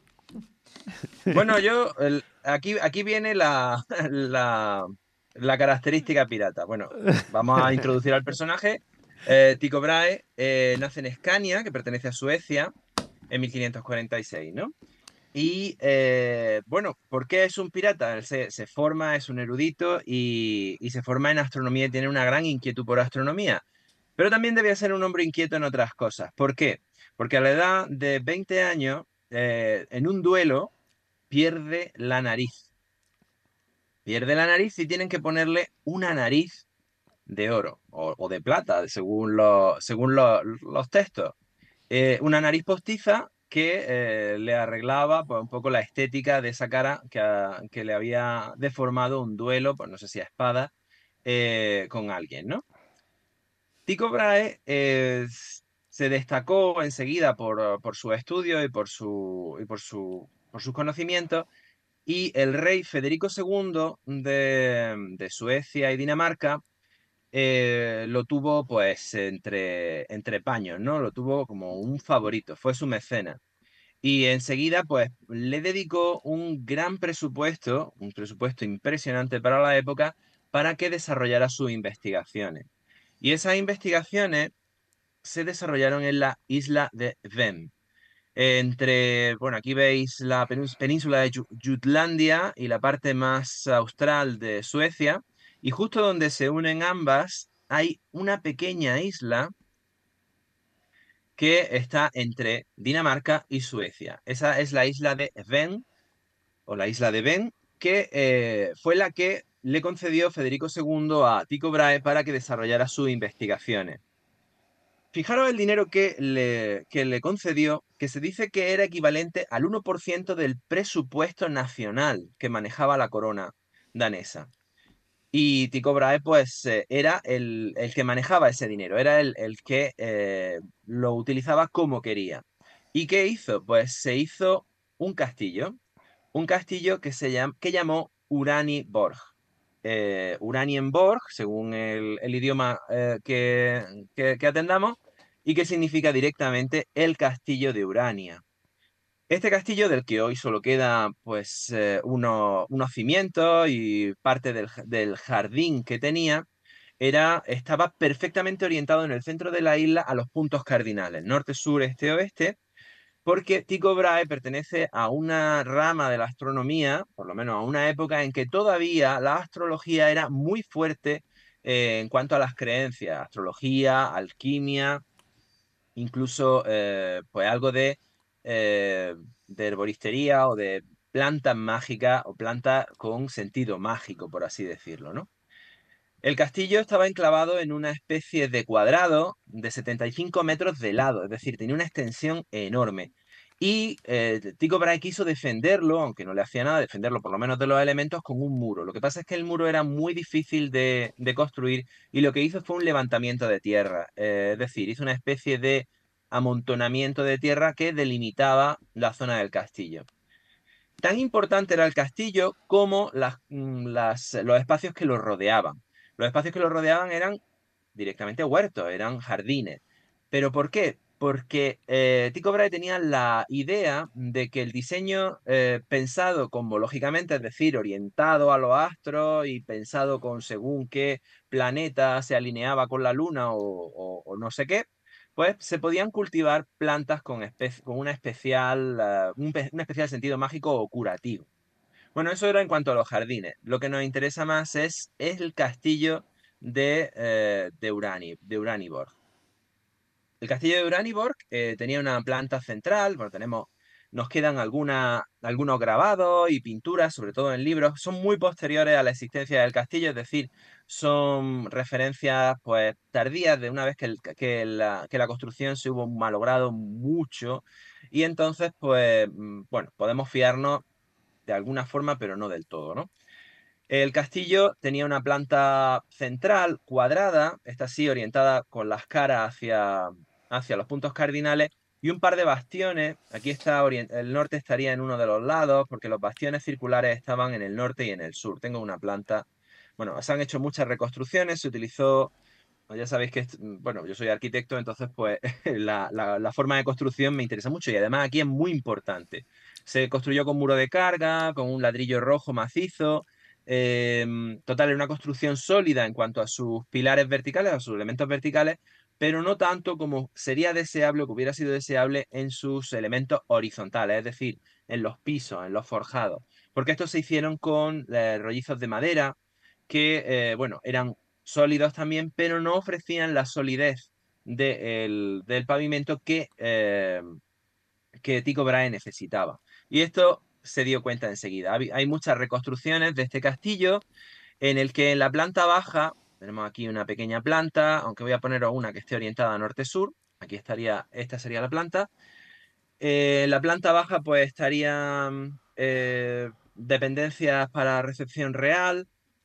Bueno, yo, el- aquí, aquí viene la, la, la característica pirata. Bueno, vamos a introducir al personaje. Eh, Tycho Brahe eh, nace en Escania, que pertenece a Suecia, en mil quinientos cuarenta y seis, ¿no? Y eh, bueno, ¿por qué es un pirata? Él se, se forma, es un erudito y, y se forma en astronomía y tiene una gran inquietud por astronomía. Pero también debía ser un hombre inquieto en otras cosas. ¿Por qué? Porque a la edad de veinte años, eh, en un duelo, pierde la nariz. Pierde la nariz y tienen que ponerle una nariz de oro o, o de plata, según, lo- según lo- los textos. Eh, una nariz postiza que eh, le arreglaba pues, un poco la estética de esa cara que, a- que le había deformado un duelo, pues no sé si a espada, eh, con alguien, ¿no? Tycho Brahe eh, se destacó enseguida por, por su estudio y por, su, y por, su, por sus conocimientos, y el rey Federico segundo de, de Suecia y Dinamarca eh, lo tuvo pues entre, entre paños, ¿no? Lo tuvo como un favorito, fue su mecenas. Y enseguida pues le dedicó un gran presupuesto, un presupuesto impresionante para la época, para que desarrollara sus investigaciones. Y esas investigaciones se desarrollaron en la isla de Ven. Entre, bueno, aquí veis la penús- península de Ju- Jutlandia y la parte más austral de Suecia, y justo donde se unen ambas hay una pequeña isla que está entre Dinamarca y Suecia. Esa es la isla de Ven, o la isla de Ven, que eh, fue la que le concedió Federico segundo a Tycho Brahe para que desarrollara sus investigaciones. Fijaros el dinero que le, que le concedió, que se dice que era equivalente al uno por ciento del presupuesto nacional que manejaba la corona danesa. Y Tycho Brahe, pues, eh, era el, el que manejaba ese dinero, era el, el que eh, lo utilizaba como quería. ¿Y qué hizo? Pues se hizo un castillo, un castillo que, se llam- que llamó Uraniborg. Eh, Uranienborg, según el, el idioma eh, que, que, que atendamos, y que significa directamente el castillo de Urania. Este castillo, del que hoy solo queda pues eh, uno- unos cimientos y parte del, ja- del jardín que tenía, era, estaba perfectamente orientado en el centro de la isla a los puntos cardinales, norte, sur, este, oeste, porque Tycho Brahe pertenece a una rama de la astronomía, por lo menos a una época en que todavía la astrología era muy fuerte eh, en cuanto a las creencias, astrología, alquimia, incluso eh, pues algo de, eh, de herboristería o de plantas mágicas o plantas con sentido mágico, por así decirlo, ¿no? El castillo estaba enclavado en una especie de cuadrado de setenta y cinco metros de lado, es decir, tenía una extensión enorme. Y eh, Tycho Brahe quiso defenderlo, aunque no le hacía nada, defenderlo por lo menos de los elementos con un muro. Lo que pasa es que el muro era muy difícil de, de construir y lo que hizo fue un levantamiento de tierra. Eh, es decir, hizo una especie de amontonamiento de tierra que delimitaba la zona del castillo. Tan importante era el castillo como las, mm, las- los espacios que lo rodeaban. Los espacios que lo rodeaban eran directamente huertos, eran jardines. ¿Pero por qué? Porque eh, Tycho Brahe tenía la idea de que el diseño eh, pensado cosmológicamente, es decir, orientado a los astros y pensado con según qué planeta se alineaba con la luna o, o- o no sé qué, pues se podían cultivar plantas con, espe- con una especial, eh, un, pe- un especial sentido mágico o curativo. Bueno, eso era en cuanto a los jardines. Lo que nos interesa más es, es el castillo de, eh, de, Urani, de Uraniborg. El castillo de Uraniborg eh, tenía una planta central, bueno, tenemos, nos quedan alguna, algunos grabados y pinturas, sobre todo en libros, son muy posteriores a la existencia del castillo, es decir, son referencias pues tardías de una vez que, el- que la, que la construcción se hubo malogrado mucho y entonces pues, mm, bueno, podemos fiarnos de alguna forma, pero no del todo, ¿no? El castillo tenía una planta central cuadrada, esta sí orientada con las caras hacia, hacia los puntos cardinales, y un par de bastiones. Aquí está orient- el norte estaría en uno de los lados, porque los bastiones circulares estaban en el norte y en el sur. Tengo una planta. Bueno, se han hecho muchas reconstrucciones, se utilizó. Ya sabéis que, est- bueno, yo soy arquitecto, entonces pues la, la- la forma de construcción me interesa mucho y además aquí es muy importante. Se construyó con muro de carga, con un ladrillo rojo macizo. Em, total, era una construcción sólida en cuanto a sus pilares verticales, a sus elementos verticales, pero no tanto como sería deseable o que hubiera sido deseable en sus elementos horizontales, es decir, en los pisos, en los forjados. Porque estos se hicieron con eh, rollizos de madera que, eh, bueno, eran sólidos también, pero no ofrecían la solidez de el- del pavimento que, eh, que Tycho Brahe necesitaba. Y esto se dio cuenta enseguida. Hay, hay muchas reconstrucciones de este castillo en el que en la planta baja, tenemos aquí una pequeña planta, aunque voy a poner una que esté orientada a norte-sur, aquí estaría, esta sería la planta. Eh, en la planta baja pues estarían eh, dependencias para recepción real,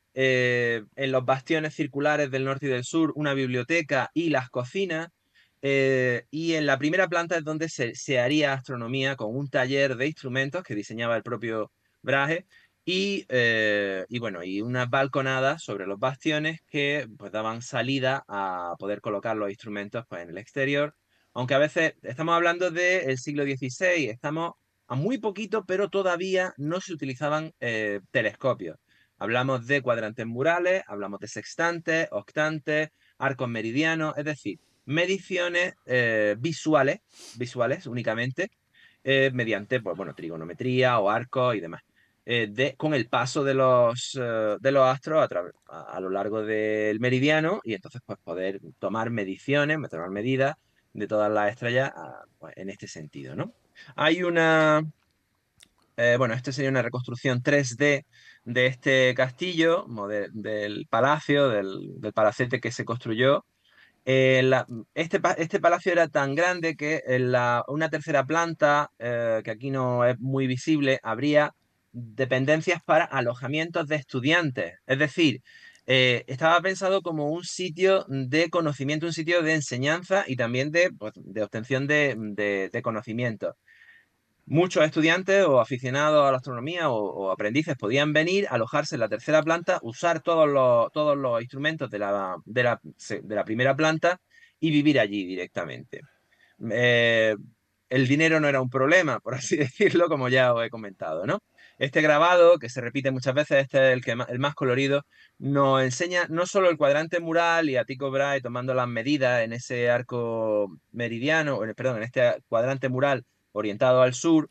eh, en los bastiones circulares del norte y del sur una biblioteca y las cocinas, eh, y en la primera planta es donde se, se haría astronomía con un taller de instrumentos que diseñaba el propio Brahe y, eh, y bueno, y unas balconadas sobre los bastiones que pues daban salida a poder colocar los instrumentos pues, en el exterior, aunque a veces estamos hablando del siglo dieciséis, estamos a muy poquito, pero todavía no se utilizaban eh, telescopios. Hablamos de cuadrantes murales, hablamos de sextantes, octantes, arcos meridianos, es decir, mediciones eh, visuales, visuales únicamente, eh, mediante pues, bueno, trigonometría o arcos y demás. eh, de, con el paso de los, eh, de los astros a, través- a, a lo largo del meridiano y entonces pues poder tomar mediciones, tomar medidas de todas las estrellas ah, pues, en este sentido, ¿no? Hay una, eh, bueno, esta sería una reconstrucción tres D de este castillo, mode- del palacio, del, del palacete que se construyó. Eh, la- este, pa- este palacio era tan grande que en la, una tercera planta, eh, que aquí no es muy visible, habría dependencias para alojamientos de estudiantes. Es decir, eh, estaba pensado como un sitio de conocimiento, un sitio de enseñanza y también de, pues, de obtención de, de, de conocimiento. Muchos estudiantes o aficionados a la astronomía o, o aprendices podían venir, alojarse en la tercera planta, usar todos los, todos los instrumentos de la, de la, se- de la primera planta y vivir allí directamente. Eh, el dinero no era un problema, por así decirlo, como ya os he comentado, ¿no? Este grabado, que se repite muchas veces, este es el, que ma- el más colorido, nos enseña no solo el cuadrante mural y a Tycho Brahe tomando las medidas en ese arco meridiano, o en- perdón, en este cuadrante mural orientado al sur,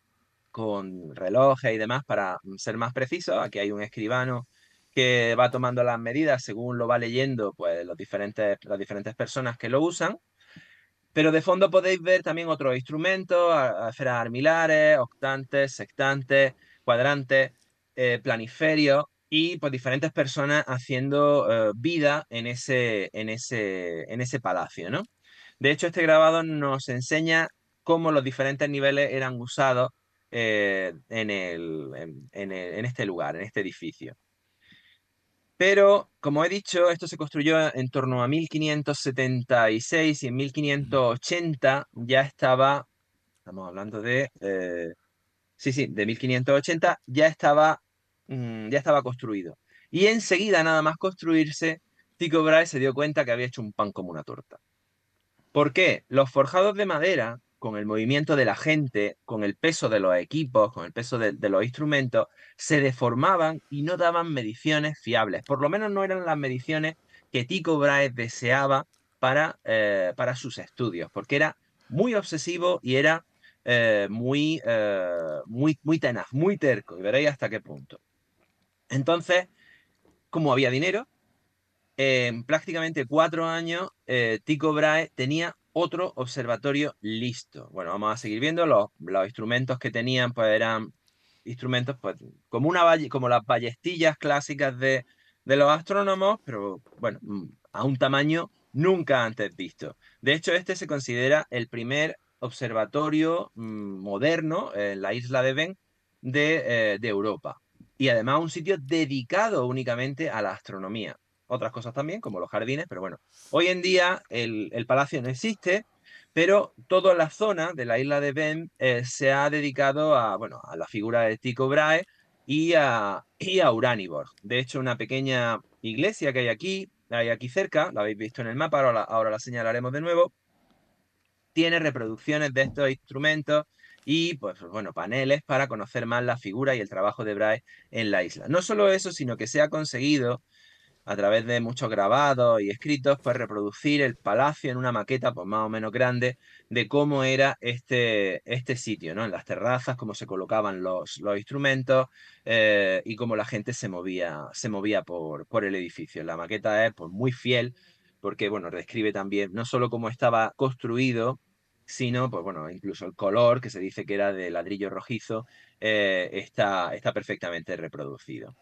con relojes y demás para ser más preciso. Aquí hay un escribano que va tomando las medidas según lo va leyendo, pues los diferentes, las diferentes personas que lo usan. Pero de fondo podéis ver también otros instrumentos, a- a- esferas armilares, octantes, sextantes, cuadrantes, eh, planisferios y pues diferentes personas haciendo eh, vida en ese, en ese, en ese palacio, ¿no? De hecho, este grabado nos enseña cómo los diferentes niveles eran usados eh, en el, en, en el- en este lugar, en este edificio. Pero, como he dicho, esto se construyó en torno a mil quinientos setenta y seis y en mil quinientos ochenta ya estaba, estamos hablando de, eh, sí, sí, de mil quinientos ochenta ya estaba, mm, ya estaba construido. Y enseguida, nada más construirse, Tycho Brahe se dio cuenta que había hecho un pan como una torta. ¿Por qué? Los forjados de madera, con el movimiento de la gente, con el peso de los equipos, con el peso de, de los instrumentos, se deformaban y no daban mediciones fiables. Por lo menos no eran las mediciones que Tycho Brahe deseaba para, eh, para sus estudios, porque era muy obsesivo y era eh, muy, eh, muy, muy tenaz, muy terco, y veréis hasta qué punto. Entonces, como había dinero, en prácticamente cuatro años, eh, Tycho Brahe tenía otro observatorio listo. Bueno, vamos a seguir viendo. Los, los instrumentos que tenían, pues eran instrumentos, pues, como una balle- como las ballestillas clásicas de, de los astrónomos, pero bueno, mm, a un tamaño nunca antes visto. De hecho, este se considera el primer observatorio mm, moderno en la isla de Ven de, eh, de Europa. Y además un sitio dedicado únicamente a la astronomía. Otras cosas también, como los jardines, pero bueno, hoy en día el, el palacio no existe, pero toda la zona de la isla de Ven eh, se ha dedicado a, bueno, a la figura de Tycho Brahe y a, y a Uraniborg. De hecho, una pequeña iglesia que hay aquí, hay aquí cerca, la habéis visto en el mapa, ahora la, ahora la señalaremos de nuevo, tiene reproducciones de estos instrumentos y, pues, bueno, paneles para conocer más la figura y el trabajo de Brahe en la isla. No solo eso, sino que se ha conseguido a través de muchos grabados y escritos, pues reproducir el palacio en una maqueta pues, más o menos grande de cómo era este, este sitio, ¿no? En las terrazas, cómo se colocaban los, los instrumentos eh, y cómo la gente se movía, se movía por, por el edificio. La maqueta es pues, muy fiel porque, bueno, describe también no solo cómo estaba construido, sino, pues bueno, incluso el color, que se dice que era de ladrillo rojizo, eh, está, está perfectamente reproducido.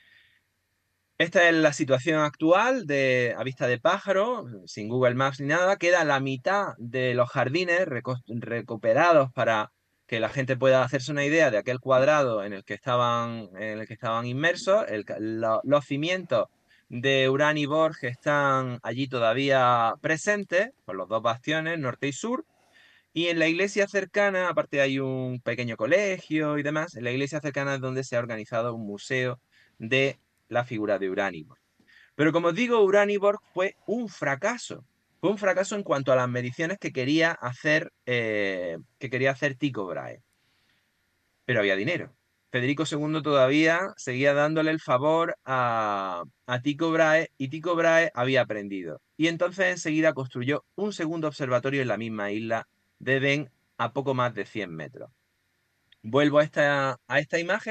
Esta es la situación actual de, a vista de pájaro, sin Google Maps ni nada. Queda la mitad de los jardines reco- recuperados para que la gente pueda hacerse una idea de aquel cuadrado en el que estaban, en el que estaban inmersos. El ca- lo- los cimientos de Uraniborg están allí todavía presentes, con los dos bastiones, norte y sur. Y en la iglesia cercana, aparte hay un pequeño colegio y demás, en la iglesia cercana es donde se ha organizado un museo de la figura de Uraniborg. Pero como os digo, Uraniborg fue un fracaso. Fue un fracaso en cuanto a las mediciones que quería hacer, eh, que quería hacer Tycho Brahe. Pero había dinero. Federico segundo todavía seguía dándole el favor a, a Tycho Brahe y Tycho Brahe había aprendido. Y entonces enseguida construyó un segundo observatorio en la misma isla de Ven a poco más de cien metros. Vuelvo a esta, a esta imagen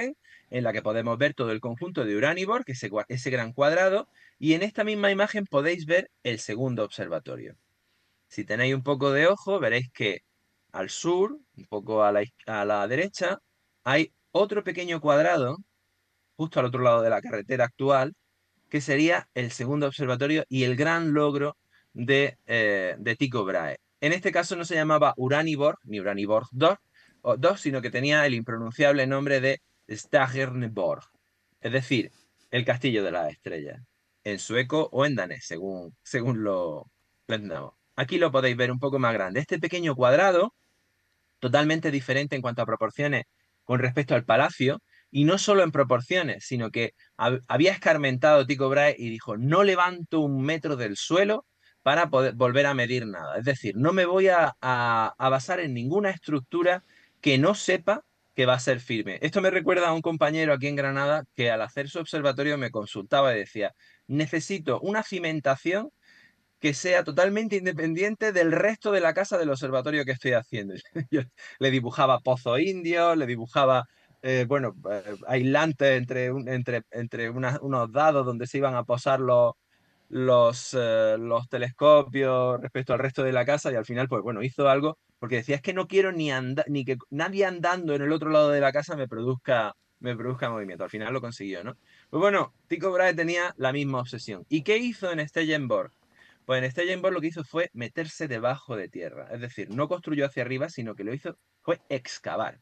en la que podemos ver todo el conjunto de Uraniborg, ese, ese gran cuadrado, y en esta misma imagen podéis ver el segundo observatorio. Si tenéis un poco de ojo, veréis que al sur, un poco a la, a la derecha, hay otro pequeño cuadrado, justo al otro lado de la carretera actual, que sería el segundo observatorio y el gran logro de, eh, de Tycho Brahe. En este caso no se llamaba Uraniborg, ni Uraniborg dos, o dos, sino que tenía el impronunciable nombre de Stjärneborg, es decir, el castillo de las estrellas, en sueco o en danés, según, según lo, lo entendamos. Aquí lo podéis ver un poco más grande. Este pequeño cuadrado, totalmente diferente en cuanto a proporciones con respecto al palacio, y no solo en proporciones, sino que había escarmentado Tycho Brahe y dijo, no levanto un metro del suelo para poder volver a medir nada. Es decir, no me voy a, a, a basar en ninguna estructura que no sepa que va a ser firme. Esto me recuerda a un compañero aquí en Granada que al hacer su observatorio me consultaba y decía, necesito una cimentación que sea totalmente independiente del resto de la casa del observatorio que estoy haciendo. Yo le dibujaba pozos indios, le dibujaba, eh, bueno, eh, aislantes entre, un, entre, entre una, unos dados donde se iban a posar los, los, eh, los telescopios respecto al resto de la casa, y al final, pues bueno, hizo algo, porque decía, es que no quiero ni, anda, ni que nadie andando en el otro lado de la casa me produzca, me produzca movimiento. Al final lo consiguió, ¿no? Pues bueno, Tycho Brahe tenía la misma obsesión. ¿Y qué hizo en Stellenbosch? Pues en Stellenbosch lo que hizo fue meterse debajo de tierra. Es decir, no construyó hacia arriba, sino que lo hizo fue excavar.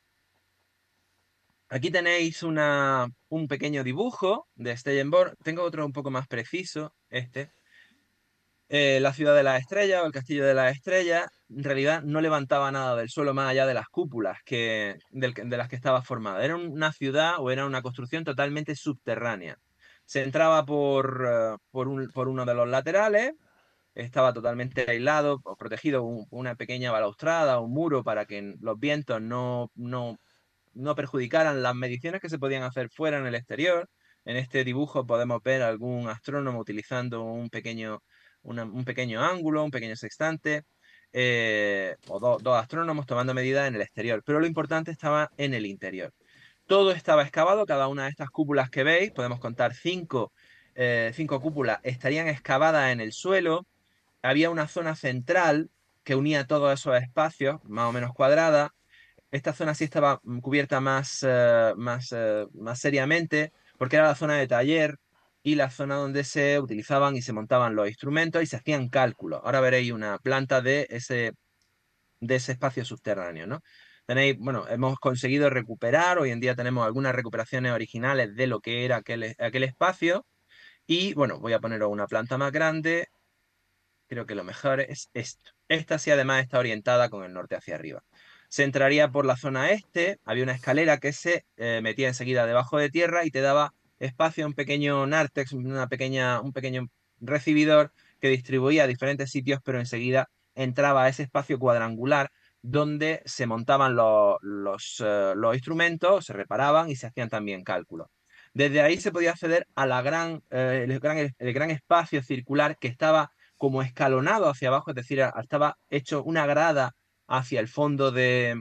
Aquí tenéis una, un pequeño dibujo de Stellenbosch. Tengo otro un poco más preciso, este. Eh, la ciudad de las estrellas o el castillo de las estrellas, en realidad no levantaba nada del suelo más allá de las cúpulas que, del, de las que estaba formada. Era una ciudad o era una construcción totalmente subterránea. Se entraba por, uh, por, un, por uno de los laterales. Estaba totalmente aislado, protegido un, una pequeña balaustrada, un muro para que los vientos no, no, no perjudicaran las mediciones que se podían hacer fuera en el exterior. En este dibujo podemos ver algún astrónomo utilizando un pequeño, una, un pequeño ángulo, un pequeño sextante, eh, o do, dos astrónomos tomando medidas en el exterior. Pero lo importante estaba en el interior. Todo estaba excavado, cada una de estas cúpulas que veis, podemos contar cinco, eh, cinco cúpulas, estarían excavadas en el suelo. Había una zona central que unía todos esos espacios, más o menos cuadrada. Esta zona sí estaba cubierta más, eh, más, eh, más seriamente, porque era la zona de taller y la zona donde se utilizaban y se montaban los instrumentos y se hacían cálculos. Ahora veréis una planta de ese, de ese espacio subterráneo, ¿no? Tenéis, bueno, hemos conseguido recuperar, hoy en día tenemos algunas recuperaciones originales de lo que era aquel, aquel espacio. Y bueno, voy a poneros una planta más grande. Creo que lo mejor es esto. Esta sí además está orientada con el norte hacia arriba. Se entraría por la zona este, había una escalera que se eh, metía enseguida debajo de tierra y te daba espacio a un pequeño nártex, una pequeña, un pequeño recibidor que distribuía a diferentes sitios, pero enseguida entraba a ese espacio cuadrangular donde se montaban los, los, uh, los instrumentos, se reparaban y se hacían también cálculos. Desde ahí se podía acceder a la gran, eh, el, gran, el gran espacio circular que estaba como escalonado hacia abajo, es decir, estaba hecho una grada hacia el fondo de,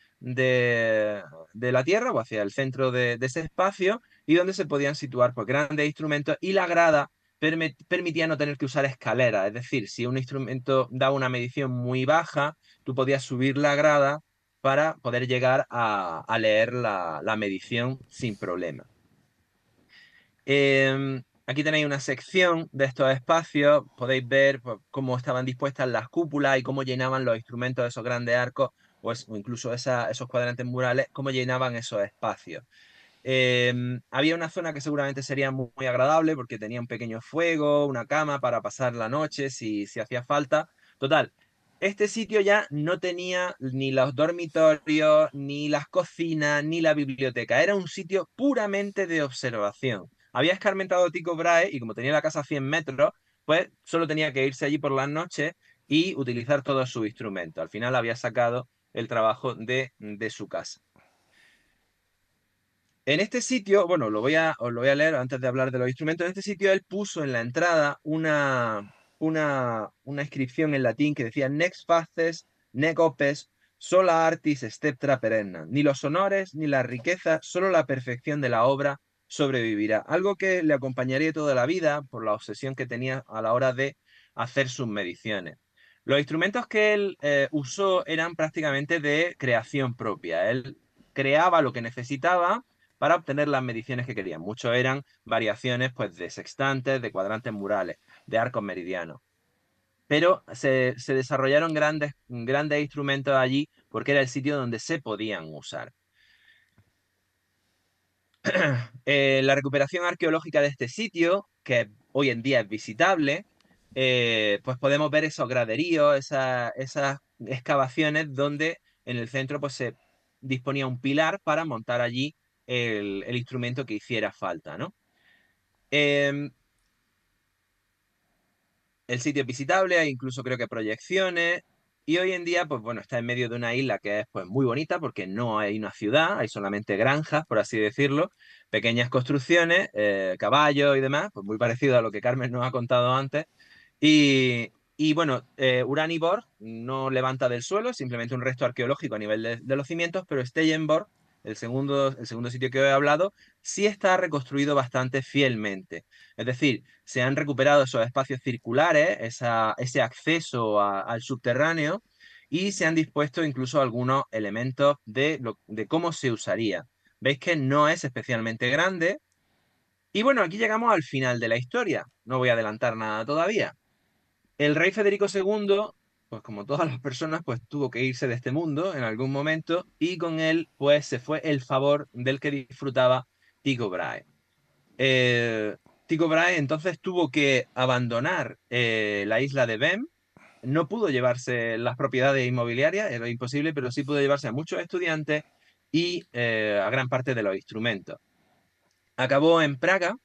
de, de la Tierra o hacia el centro de, de ese espacio, y donde se podían situar pues, grandes instrumentos, y la grada permit, permitía no tener que usar escaleras, es decir, si un instrumento daba una medición muy baja, tú podías subir la grada para poder llegar a, a leer la, la medición sin problema. Eh, Aquí tenéis una sección de estos espacios, podéis ver pues, cómo estaban dispuestas las cúpulas y cómo llenaban los instrumentos de esos grandes arcos, o, es, o incluso esa, esos cuadrantes murales, cómo llenaban esos espacios. Eh, había una zona que seguramente sería muy, muy agradable porque tenía un pequeño fuego, una cama para pasar la noche si, si hacía falta. Total, este sitio ya no tenía ni los dormitorios, ni las cocinas, ni la biblioteca. Era un sitio puramente de observación. Había escarmentado Tycho Brahe y como tenía la casa a cien metros, pues solo tenía que irse allí por las noches y utilizar todos sus instrumentos. Al final había sacado el trabajo de, de su casa. En este sitio, bueno, lo voy a, os lo voy a leer antes de hablar de los instrumentos. En este sitio él puso en la entrada una, una, una inscripción en latín que decía Nex faces, nec opes, sola artis steptra perenna, ni los honores ni la riqueza, solo la perfección de la obra sobrevivirá. Algo que le acompañaría toda la vida por la obsesión que tenía a la hora de hacer sus mediciones. Los instrumentos que él eh, usó eran prácticamente de creación propia. Él creaba lo que necesitaba para obtener las mediciones que quería. Muchos eran variaciones pues, de sextantes, de cuadrantes murales, de arcos meridianos. Pero se, se desarrollaron grandes, grandes instrumentos allí porque era el sitio donde se podían usar. Eh, la recuperación arqueológica de este sitio, que hoy en día es visitable, eh, pues podemos ver esos graderíos, esa- esas excavaciones donde en el centro pues, se disponía un pilar para montar allí el, el instrumento que hiciera falta, ¿no? Em, el sitio es visitable, hay incluso creo que proyecciones, y hoy en día, pues bueno, está en medio de una isla que es pues muy bonita porque no hay una ciudad, hay solamente granjas, por así decirlo, pequeñas construcciones, eh, caballos y demás, pues muy parecido a lo que Carmen nos ha contado antes. Y, y bueno, eh, Uraniborg no levanta del suelo, es simplemente un resto arqueológico a nivel de, de los cimientos, pero Stellenborg, el segundo, el segundo sitio que he hablado, sí está reconstruido bastante fielmente. Es decir, se han recuperado esos espacios circulares, esa, ese acceso a- al subterráneo, y se han dispuesto incluso algunos elementos de, lo, de cómo se usaría. Veis que no es especialmente grande. Y bueno, aquí llegamos al final de la historia. No voy a adelantar nada todavía. El rey Federico segundo, pues como todas las personas, pues tuvo que irse de este mundo en algún momento y con él pues se fue el favor del que disfrutaba Tycho Brahe. Eh, Tycho Brahe entonces tuvo que abandonar eh, la isla de Bem. No pudo llevarse las propiedades inmobiliarias, era imposible, pero sí pudo llevarse a muchos estudiantes y eh, a gran parte de los instrumentos. Acabó en Praga,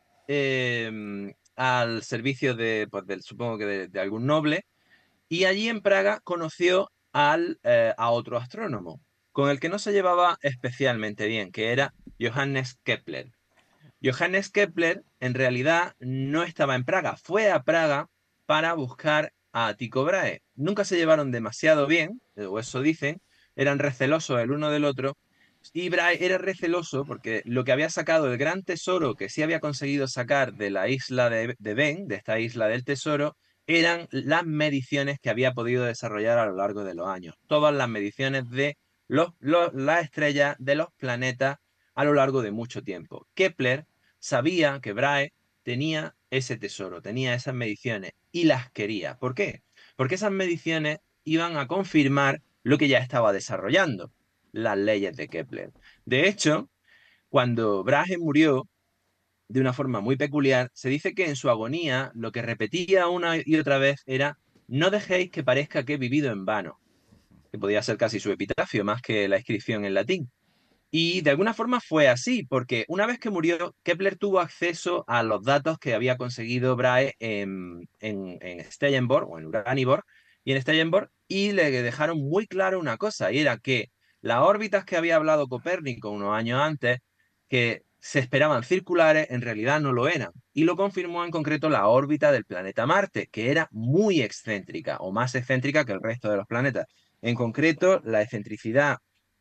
eh, al servicio de, pues, del, supongo que de, de algún noble, y allí en Praga conoció al, eh, a otro astrónomo, con el que no se llevaba especialmente bien, que era Johannes Kepler. Johannes Kepler en realidad no estaba en Praga, fue a Praga para buscar a Tycho Brahe. Nunca se llevaron demasiado bien, eh, o eso dicen, eran recelosos el uno del otro, y Brahe era receloso porque lo que había sacado, el gran tesoro que sí había conseguido sacar de la isla de, de Ben, de esta isla del tesoro, eran las mediciones que había podido desarrollar a lo largo de los años. Todas las mediciones de los, los, las estrellas, de los planetas a lo largo de mucho tiempo. Kepler sabía que Brahe tenía ese tesoro, tenía esas mediciones y las quería. ¿Por qué? Porque esas mediciones iban a confirmar lo que ya estaba desarrollando, las leyes de Kepler. De hecho, cuando Brahe murió, de una forma muy peculiar, se dice que en su agonía lo que repetía una y otra vez era: no dejéis que parezca que he vivido en vano, que podía ser casi su epitafio más que la inscripción en latín. Y de alguna forma fue así, porque una vez que murió, Kepler tuvo acceso a los datos que había conseguido Brahe en, en, en Stellenbosch o en Uraniborg y en Stellenbosch, y le dejaron muy claro una cosa, y era que las órbitas que había hablado Copérnico unos años antes, que se esperaban circulares, en realidad no lo eran. Y lo confirmó en concreto la órbita del planeta Marte, que era muy excéntrica, o más excéntrica que el resto de los planetas. En concreto, la excentricidad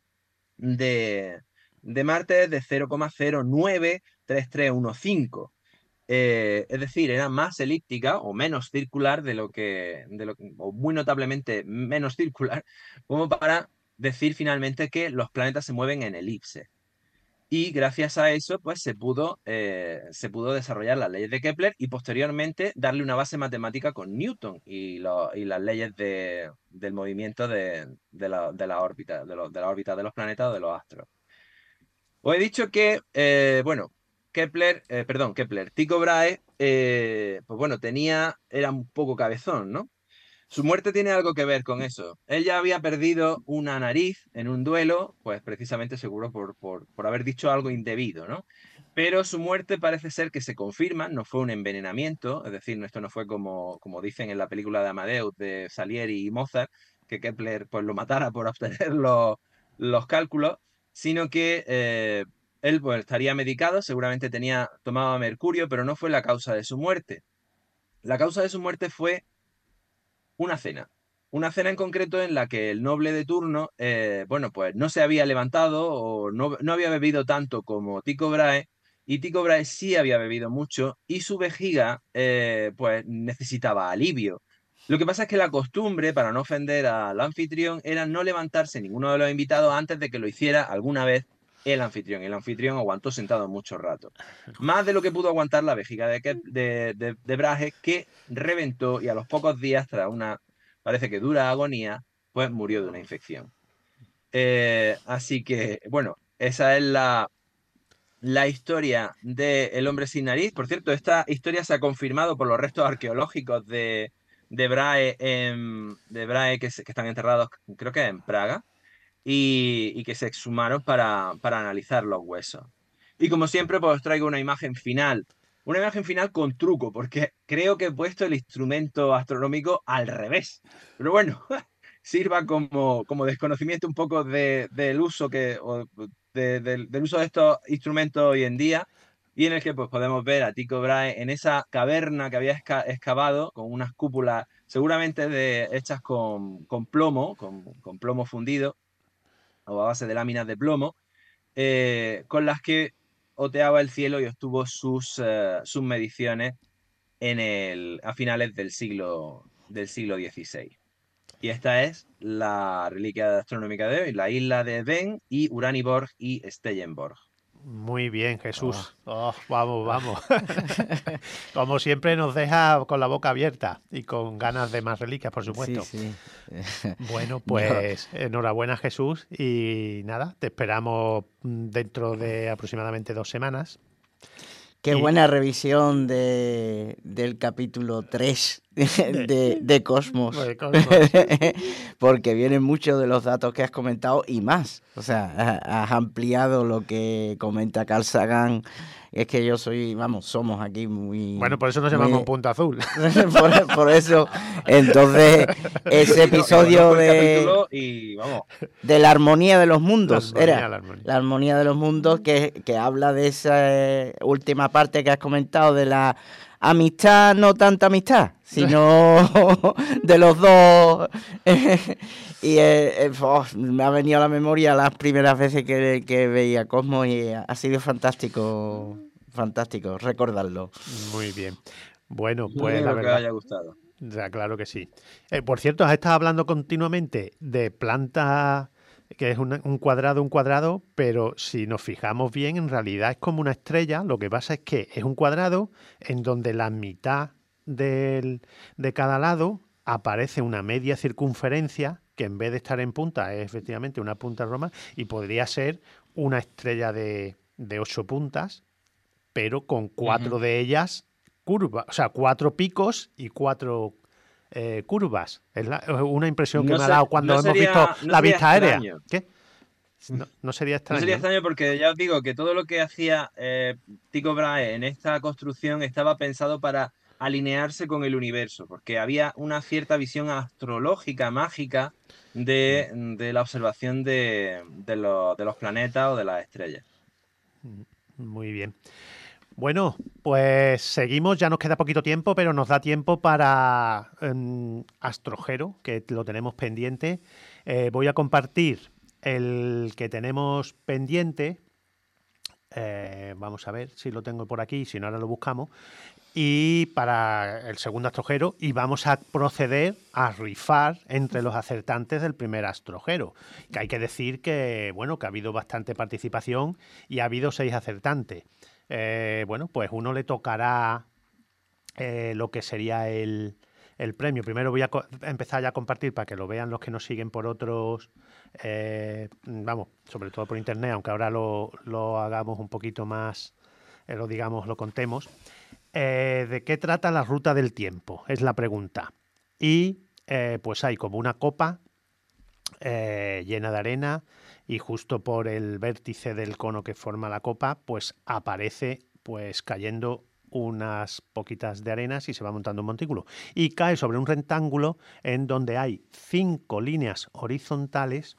de, de Marte es de cero coma cero nueve tres tres uno cinco. Eh, es decir, era más elíptica o menos circular de lo que, de lo, o muy notablemente menos circular, como para decir finalmente que los planetas se mueven en elipse. Y gracias a eso, pues se pudo, eh, se pudo desarrollar las leyes de Kepler y posteriormente darle una base matemática con Newton y, lo, y las leyes de, del movimiento de, de, la, de, la órbita, de, lo, de la órbita de los planetas o de los astros. Os he dicho que, eh, bueno, Kepler, eh, perdón, Kepler, Tycho Brahe, eh, pues bueno, tenía, era un poco cabezón, ¿no? Su muerte tiene algo que ver con eso. Él ya había perdido una nariz en un duelo, pues precisamente seguro por, por, por haber dicho algo indebido, ¿no? Pero su muerte parece ser que se confirma, no fue un envenenamiento, es decir, esto no fue como, como dicen en la película de Amadeus de Salieri y Mozart, que Kepler pues lo matara por obtener los, los cálculos, sino que eh, él pues, estaría medicado, seguramente tenía, tomaba mercurio, pero no fue la causa de su muerte. La causa de su muerte fue una cena. una cena en concreto en la que el noble de turno, eh, bueno, pues no se había levantado o no, no había bebido tanto como Tycho Brahe, y Tycho Brahe sí había bebido mucho y su vejiga, eh, pues necesitaba alivio. Lo que pasa es que la costumbre, para no ofender al anfitrión, era no levantarse ninguno de los invitados antes de que lo hiciera alguna vez el anfitrión. El anfitrión aguantó sentado mucho rato. Más de lo que pudo aguantar la vejiga de, Ke- de, de, de Brahe, que reventó y a los pocos días, tras una, parece que dura agonía, pues murió de una infección. Eh, así que, bueno, esa es la, la historia de El hombre sin nariz. Por cierto, esta historia se ha confirmado por los restos arqueológicos de, de Brahe, en- de Brahe que, se- que están enterrados, creo que en Praga, y, y que se exhumaron para, para analizar los huesos. Y como siempre, pues os traigo una imagen final. Una imagen final con truco, porque creo que he puesto el instrumento astronómico al revés. Pero bueno, sirva como, como desconocimiento un poco de, del uso que, o de- del, del uso de estos instrumentos hoy en día, y en el que pues, podemos ver a Tycho Brahe en esa caverna que había esca- excavado con unas cúpulas seguramente de, hechas con, con plomo, con, con plomo fundido o a base de láminas de plomo, eh, con las que oteaba el cielo y obtuvo sus, eh, sus mediciones en el, a finales del siglo, del siglo dieciséis. Y esta es la reliquia astronómica de hoy, la isla de Venn y Uraniborg y Stellenbosch. Muy bien, Oh. Jesús. Oh, vamos, Ah. vamos. Como siempre nos deja con la boca abierta y con ganas de más reliquias, por Sí, supuesto. sí. Bueno, Yo- pues enhorabuena, Jesús. Y nada, te esperamos mm, dentro de aproximadamente dos semanas. Qué Y- buena revisión de, del capítulo tres de, de Cosmos. De Cosmos. Porque vienen muchos de los datos que has comentado y más. O sea, ha- has ampliado lo que comenta Carl Sagan. Es que yo soy, vamos, somos aquí muy... Bueno, por eso nos muy- llamamos un punto azul. por, por eso, entonces, ese episodio No, y conozco el de, capítulo y vamos, de la armonía de los La mundos, armonía, era la armonía. la armonía de los mundos, que, que habla de esa eh, última parte que has comentado, de la amistad, no tanta amistad, sino de los dos. Y eh, eh, oh, me ha venido a la memoria las primeras veces que, que veía Cosmos y ha sido fantástico, fantástico recordarlo. Muy bien. Bueno, me pues la alegro que os verdad. haya gustado. Ya, claro que sí. Eh, por cierto, has estado hablando continuamente de plantas, que es una- un cuadrado, un cuadrado, pero si nos fijamos bien, en realidad es como una estrella. Lo que pasa es que es un cuadrado en donde la mitad del- de cada lado aparece una media circunferencia, que en vez de estar en punta es efectivamente una punta roma, y podría ser una estrella de, de ocho puntas, pero con cuatro Ujú. de ellas curvas, o sea, cuatro picos y cuatro eh, curvas. Es la- es una impresión que No me ha se- dado cuando no hemos sería- visto no la sería vista aérea. extraño. ¿Qué? No, no sería No extraño. sería ¿no? extraño porque ya os digo que todo lo que hacía eh, Tycho Brahe en esta construcción estaba pensado para alinearse con el universo, porque había una cierta visión astrológica, mágica, de, de la observación de, de los, de los planetas o de las estrellas. Muy bien. Bueno, pues seguimos, ya nos queda poquito tiempo, pero nos da tiempo para em, Astrojero, que lo tenemos pendiente. Eh, voy a compartir el que tenemos pendiente. Eh, vamos a ver si lo tengo por aquí, si no ahora lo buscamos. Y para el segundo astrojero, y vamos a proceder a rifar entre los acertantes del primer astrojero. Que hay que decir que, bueno, que ha habido bastante participación y ha habido seis acertantes. Eh, bueno, pues uno le tocará eh, lo que sería el, el premio. Primero voy a co- empezar ya a compartir para que lo vean los que nos siguen por otros, eh, vamos, sobre todo por internet, aunque ahora lo, lo hagamos un poquito más, eh, lo digamos, lo contemos. Eh, ¿de qué trata la ruta del tiempo? Es la pregunta. Y eh, pues hay como una copa eh, llena de arena y justo por el vértice del cono que forma la copa, pues aparece pues cayendo unas poquitas de arenas y se va montando un montículo. Y cae sobre un rectángulo en donde hay cinco líneas horizontales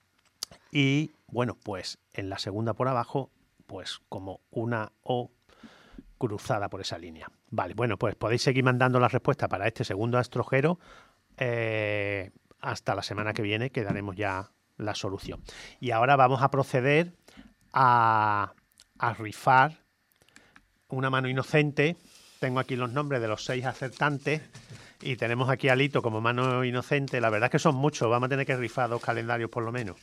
y, bueno, pues en la segunda por abajo, pues como una O cruzada por esa línea. Vale, bueno, pues podéis seguir mandando la respuesta para este segundo astrojero eh, hasta la semana que viene que daremos ya la solución. Y ahora vamos a proceder a, a rifar una mano inocente. Tengo aquí los nombres de los seis acertantes y tenemos aquí a Lito como mano inocente. La verdad es que son muchos, vamos a tener que rifar dos calendarios por lo menos.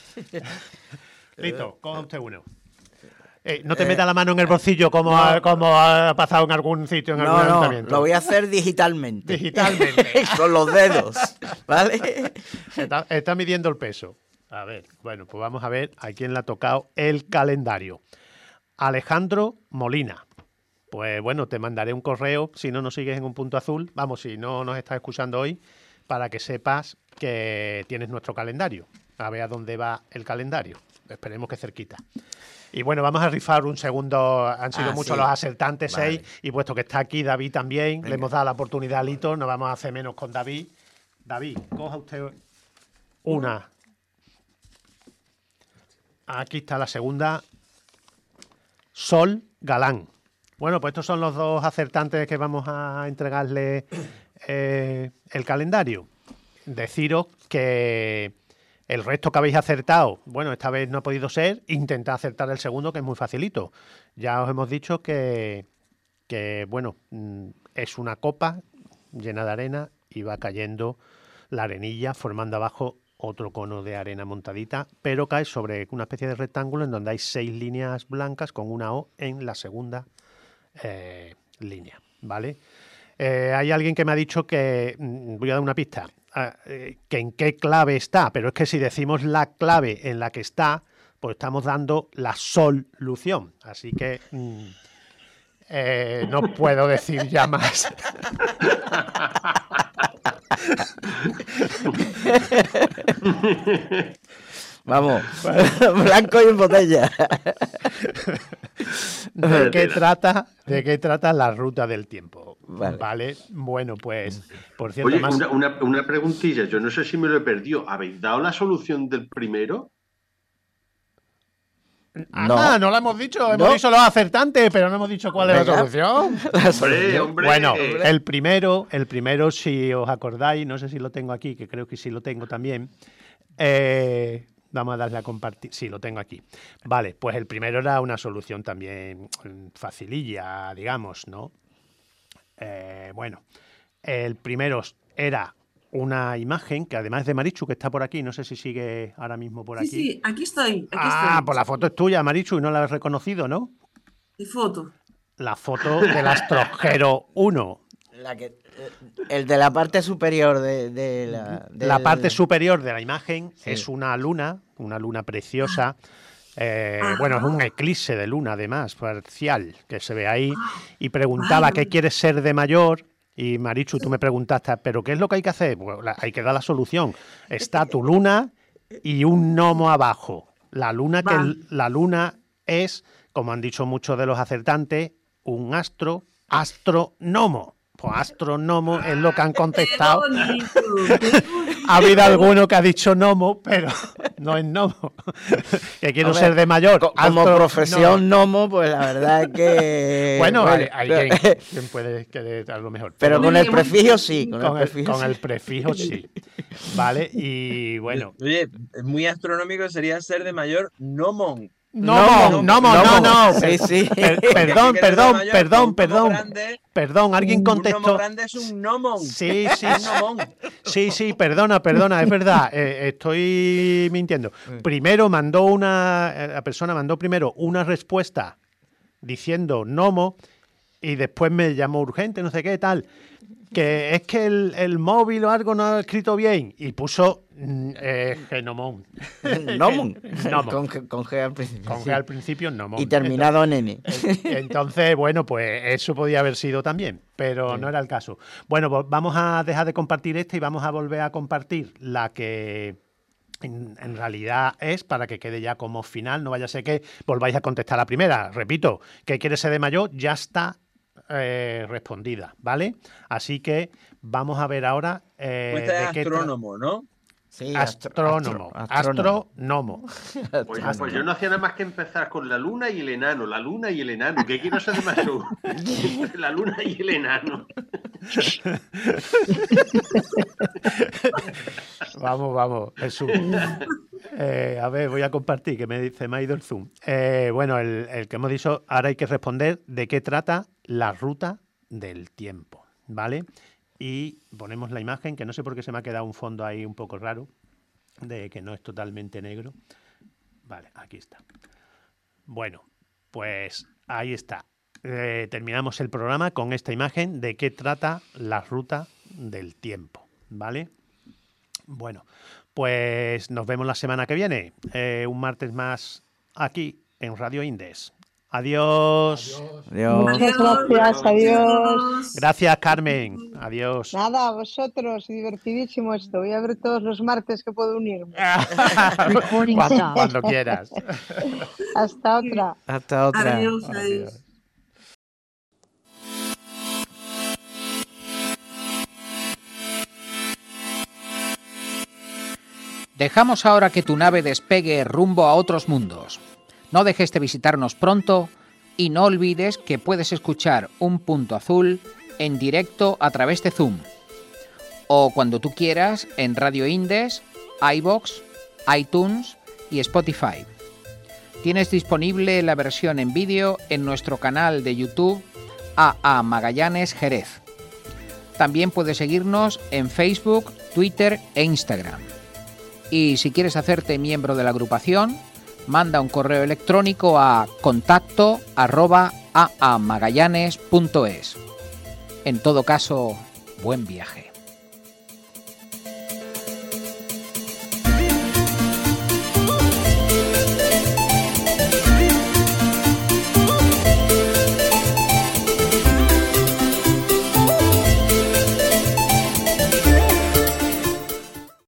Lito, coja usted uno. Eh, no te metas la mano en el bolsillo como, no, ha, como ha pasado en algún sitio, en no, algún no, ayuntamiento. Lo voy a hacer digitalmente. Digitalmente. Con los dedos, ¿vale? Está, está midiendo el peso. A ver, bueno, pues vamos a ver a quién le ha tocado el calendario. Alejandro Molina. Pues bueno, te mandaré un correo si no nos sigues en Un Punto Azul. Vamos, si no nos estás escuchando hoy, para que sepas que tienes nuestro calendario. A ver a dónde va el calendario. Esperemos que cerquita. Y bueno, vamos a rifar un segundo. Han sido ah, muchos sí. los acertantes, vale. seis. Y puesto que está aquí David también, venga, le hemos dado la oportunidad a Lito. No vamos a hacer menos con David. David, coja usted una. Aquí está la segunda. Sol Galán. Bueno, pues estos son los dos acertantes que vamos a entregarle eh, el calendario. Deciros que el resto que habéis acertado, bueno, esta vez no ha podido ser. Intentad acertar el segundo, que es muy facilito. Ya os hemos dicho que, que bueno, es una copa llena de arena y va cayendo la arenilla, formando abajo otro cono de arena montadita, pero cae sobre una especie de rectángulo en donde hay seis líneas blancas con una O en la segunda eh, línea, ¿vale? Eh, hay alguien que me ha dicho que, voy a dar una pista, eh, que en qué clave está, pero es que si decimos la clave en la que está, pues estamos dando la solución, así que mm, eh, no puedo decir ya más. Vamos, blanco y en botella. ¿De qué trata, de qué trata la ruta del tiempo? Vale. Vale. Bueno, pues, por cierto... Oye, más... una, una, una preguntilla, yo no sé si me lo he perdido. ¿Habéis dado la solución del primero? Ah, no, no lo hemos dicho, hemos no. dicho los acertantes, pero no hemos dicho cuál es la solución. La solución. Hombre, bueno, hombre. el primero, el primero, si os acordáis, no sé si lo tengo aquí, que creo que sí lo tengo también. Eh, vamos a darle a compartir. Sí, lo tengo aquí. Vale, pues el primero era una solución también facililla, digamos, ¿no? Eh, bueno, el primero era una imagen que además de Marichu, que está por aquí, no sé si sigue ahora mismo por aquí. Sí, sí, aquí estoy. Aquí ah, estoy. Pues la foto es tuya, Marichu, y no la has reconocido, ¿no? ¿Qué foto? La foto del Astrojero uno. La que, el de la parte superior de, de la... Del... La parte superior de la imagen sí. es una luna, una luna preciosa. Eh, bueno, es un eclipse de luna, además, parcial, que se ve ahí. Y preguntaba, ¿qué quieres ser de mayor? Y Marichu, tú me preguntaste, ¿pero qué es lo que hay que hacer? Bueno, la, hay que dar la solución. Está tu luna y un gnomo abajo. La luna, que el, la luna es, como han dicho muchos de los acertantes, un astro, astrónomo. Pues astrónomo es lo que han contestado. Ha habido alguno que ha dicho gnomo, pero no es gnomo. Que quiero Hombre, ser de mayor. Co como Astro, profesión no. gnomo, pues la verdad es que... Bueno, bueno hay, hay quien, quien puede querer a lo mejor. Pero, pero con el prefijo sí. Con, con, el, prefijo, con sí. el prefijo sí. Vale, y bueno. Oye, muy astronómico sería ser de mayor gnomon. No, no, no, no, no. Sí, sí. Per, perdón, perdón, mayor, perdón, perdón. Grande, perdón, alguien contestó. Un gnomo grande es un gnomon. Sí, sí. Sí, sí, perdona, perdona, es verdad. Eh, estoy mintiendo. Primero mandó una. La persona mandó primero una respuesta diciendo gnomo y después me llamó urgente, no sé qué, tal. Que es que el, el móvil o algo no ha escrito bien y puso eh, genomón. Nomon. Con, con G al principio. Con G al principio, nomón. Y terminado en N. Entonces, bueno, pues eso podía haber sido también, pero sí. no era el caso. Bueno, pues vamos a dejar de compartir esta y vamos a volver a compartir la que en, en realidad es, para que quede ya como final. No vaya a ser que volváis a contestar la primera. Repito, ¿qué quiere ser de mayor? Ya está Eh, respondida, ¿vale? Así que vamos a ver ahora eh, pues de qué astrónomo, ¿no? Sí, astrónomo, astro, astrónomo. Pues, pues yo no hacía nada más que empezar con la luna y el enano, la luna y el enano. ¿Qué quiero ser de mayor? La luna y el enano. Vamos, vamos, Jesús. Eh, a ver, voy a compartir, que me dice, me ha ido el Zoom. Eh, bueno, el, el que hemos dicho, ahora hay que responder de qué trata la ruta del tiempo, ¿vale? Y ponemos la imagen, que no sé por qué se me ha quedado un fondo ahí un poco raro, de que no es totalmente negro. Vale, aquí está. Bueno, pues ahí está. Eh, terminamos el programa con esta imagen de qué trata la ruta del tiempo, ¿vale? Bueno, pues nos vemos la semana que viene, eh, un martes más aquí en Radio Indes. Adiós. Adiós. Muchas gracias, adiós. Gracias, Carmen. Adiós. Nada, a vosotros, divertidísimo esto. Voy a ver todos los martes que puedo unirme. cuando, cuando quieras. Hasta otra. Hasta otra. Adiós, adiós. Adiós. Dejamos ahora que tu nave despegue rumbo a otros mundos. No dejes de visitarnos pronto y no olvides que puedes escuchar Un Punto Azul en directo a través de Zoom o cuando tú quieras en Radio Indes, iVoox, iTunes y Spotify. Tienes disponible la versión en vídeo en nuestro canal de YouTube A A Magallanes Jerez. También puedes seguirnos en Facebook, Twitter e Instagram. Y si quieres hacerte miembro de la agrupación, manda un correo electrónico a contacto arroba aamagallanes punto es. En todo caso, buen viaje.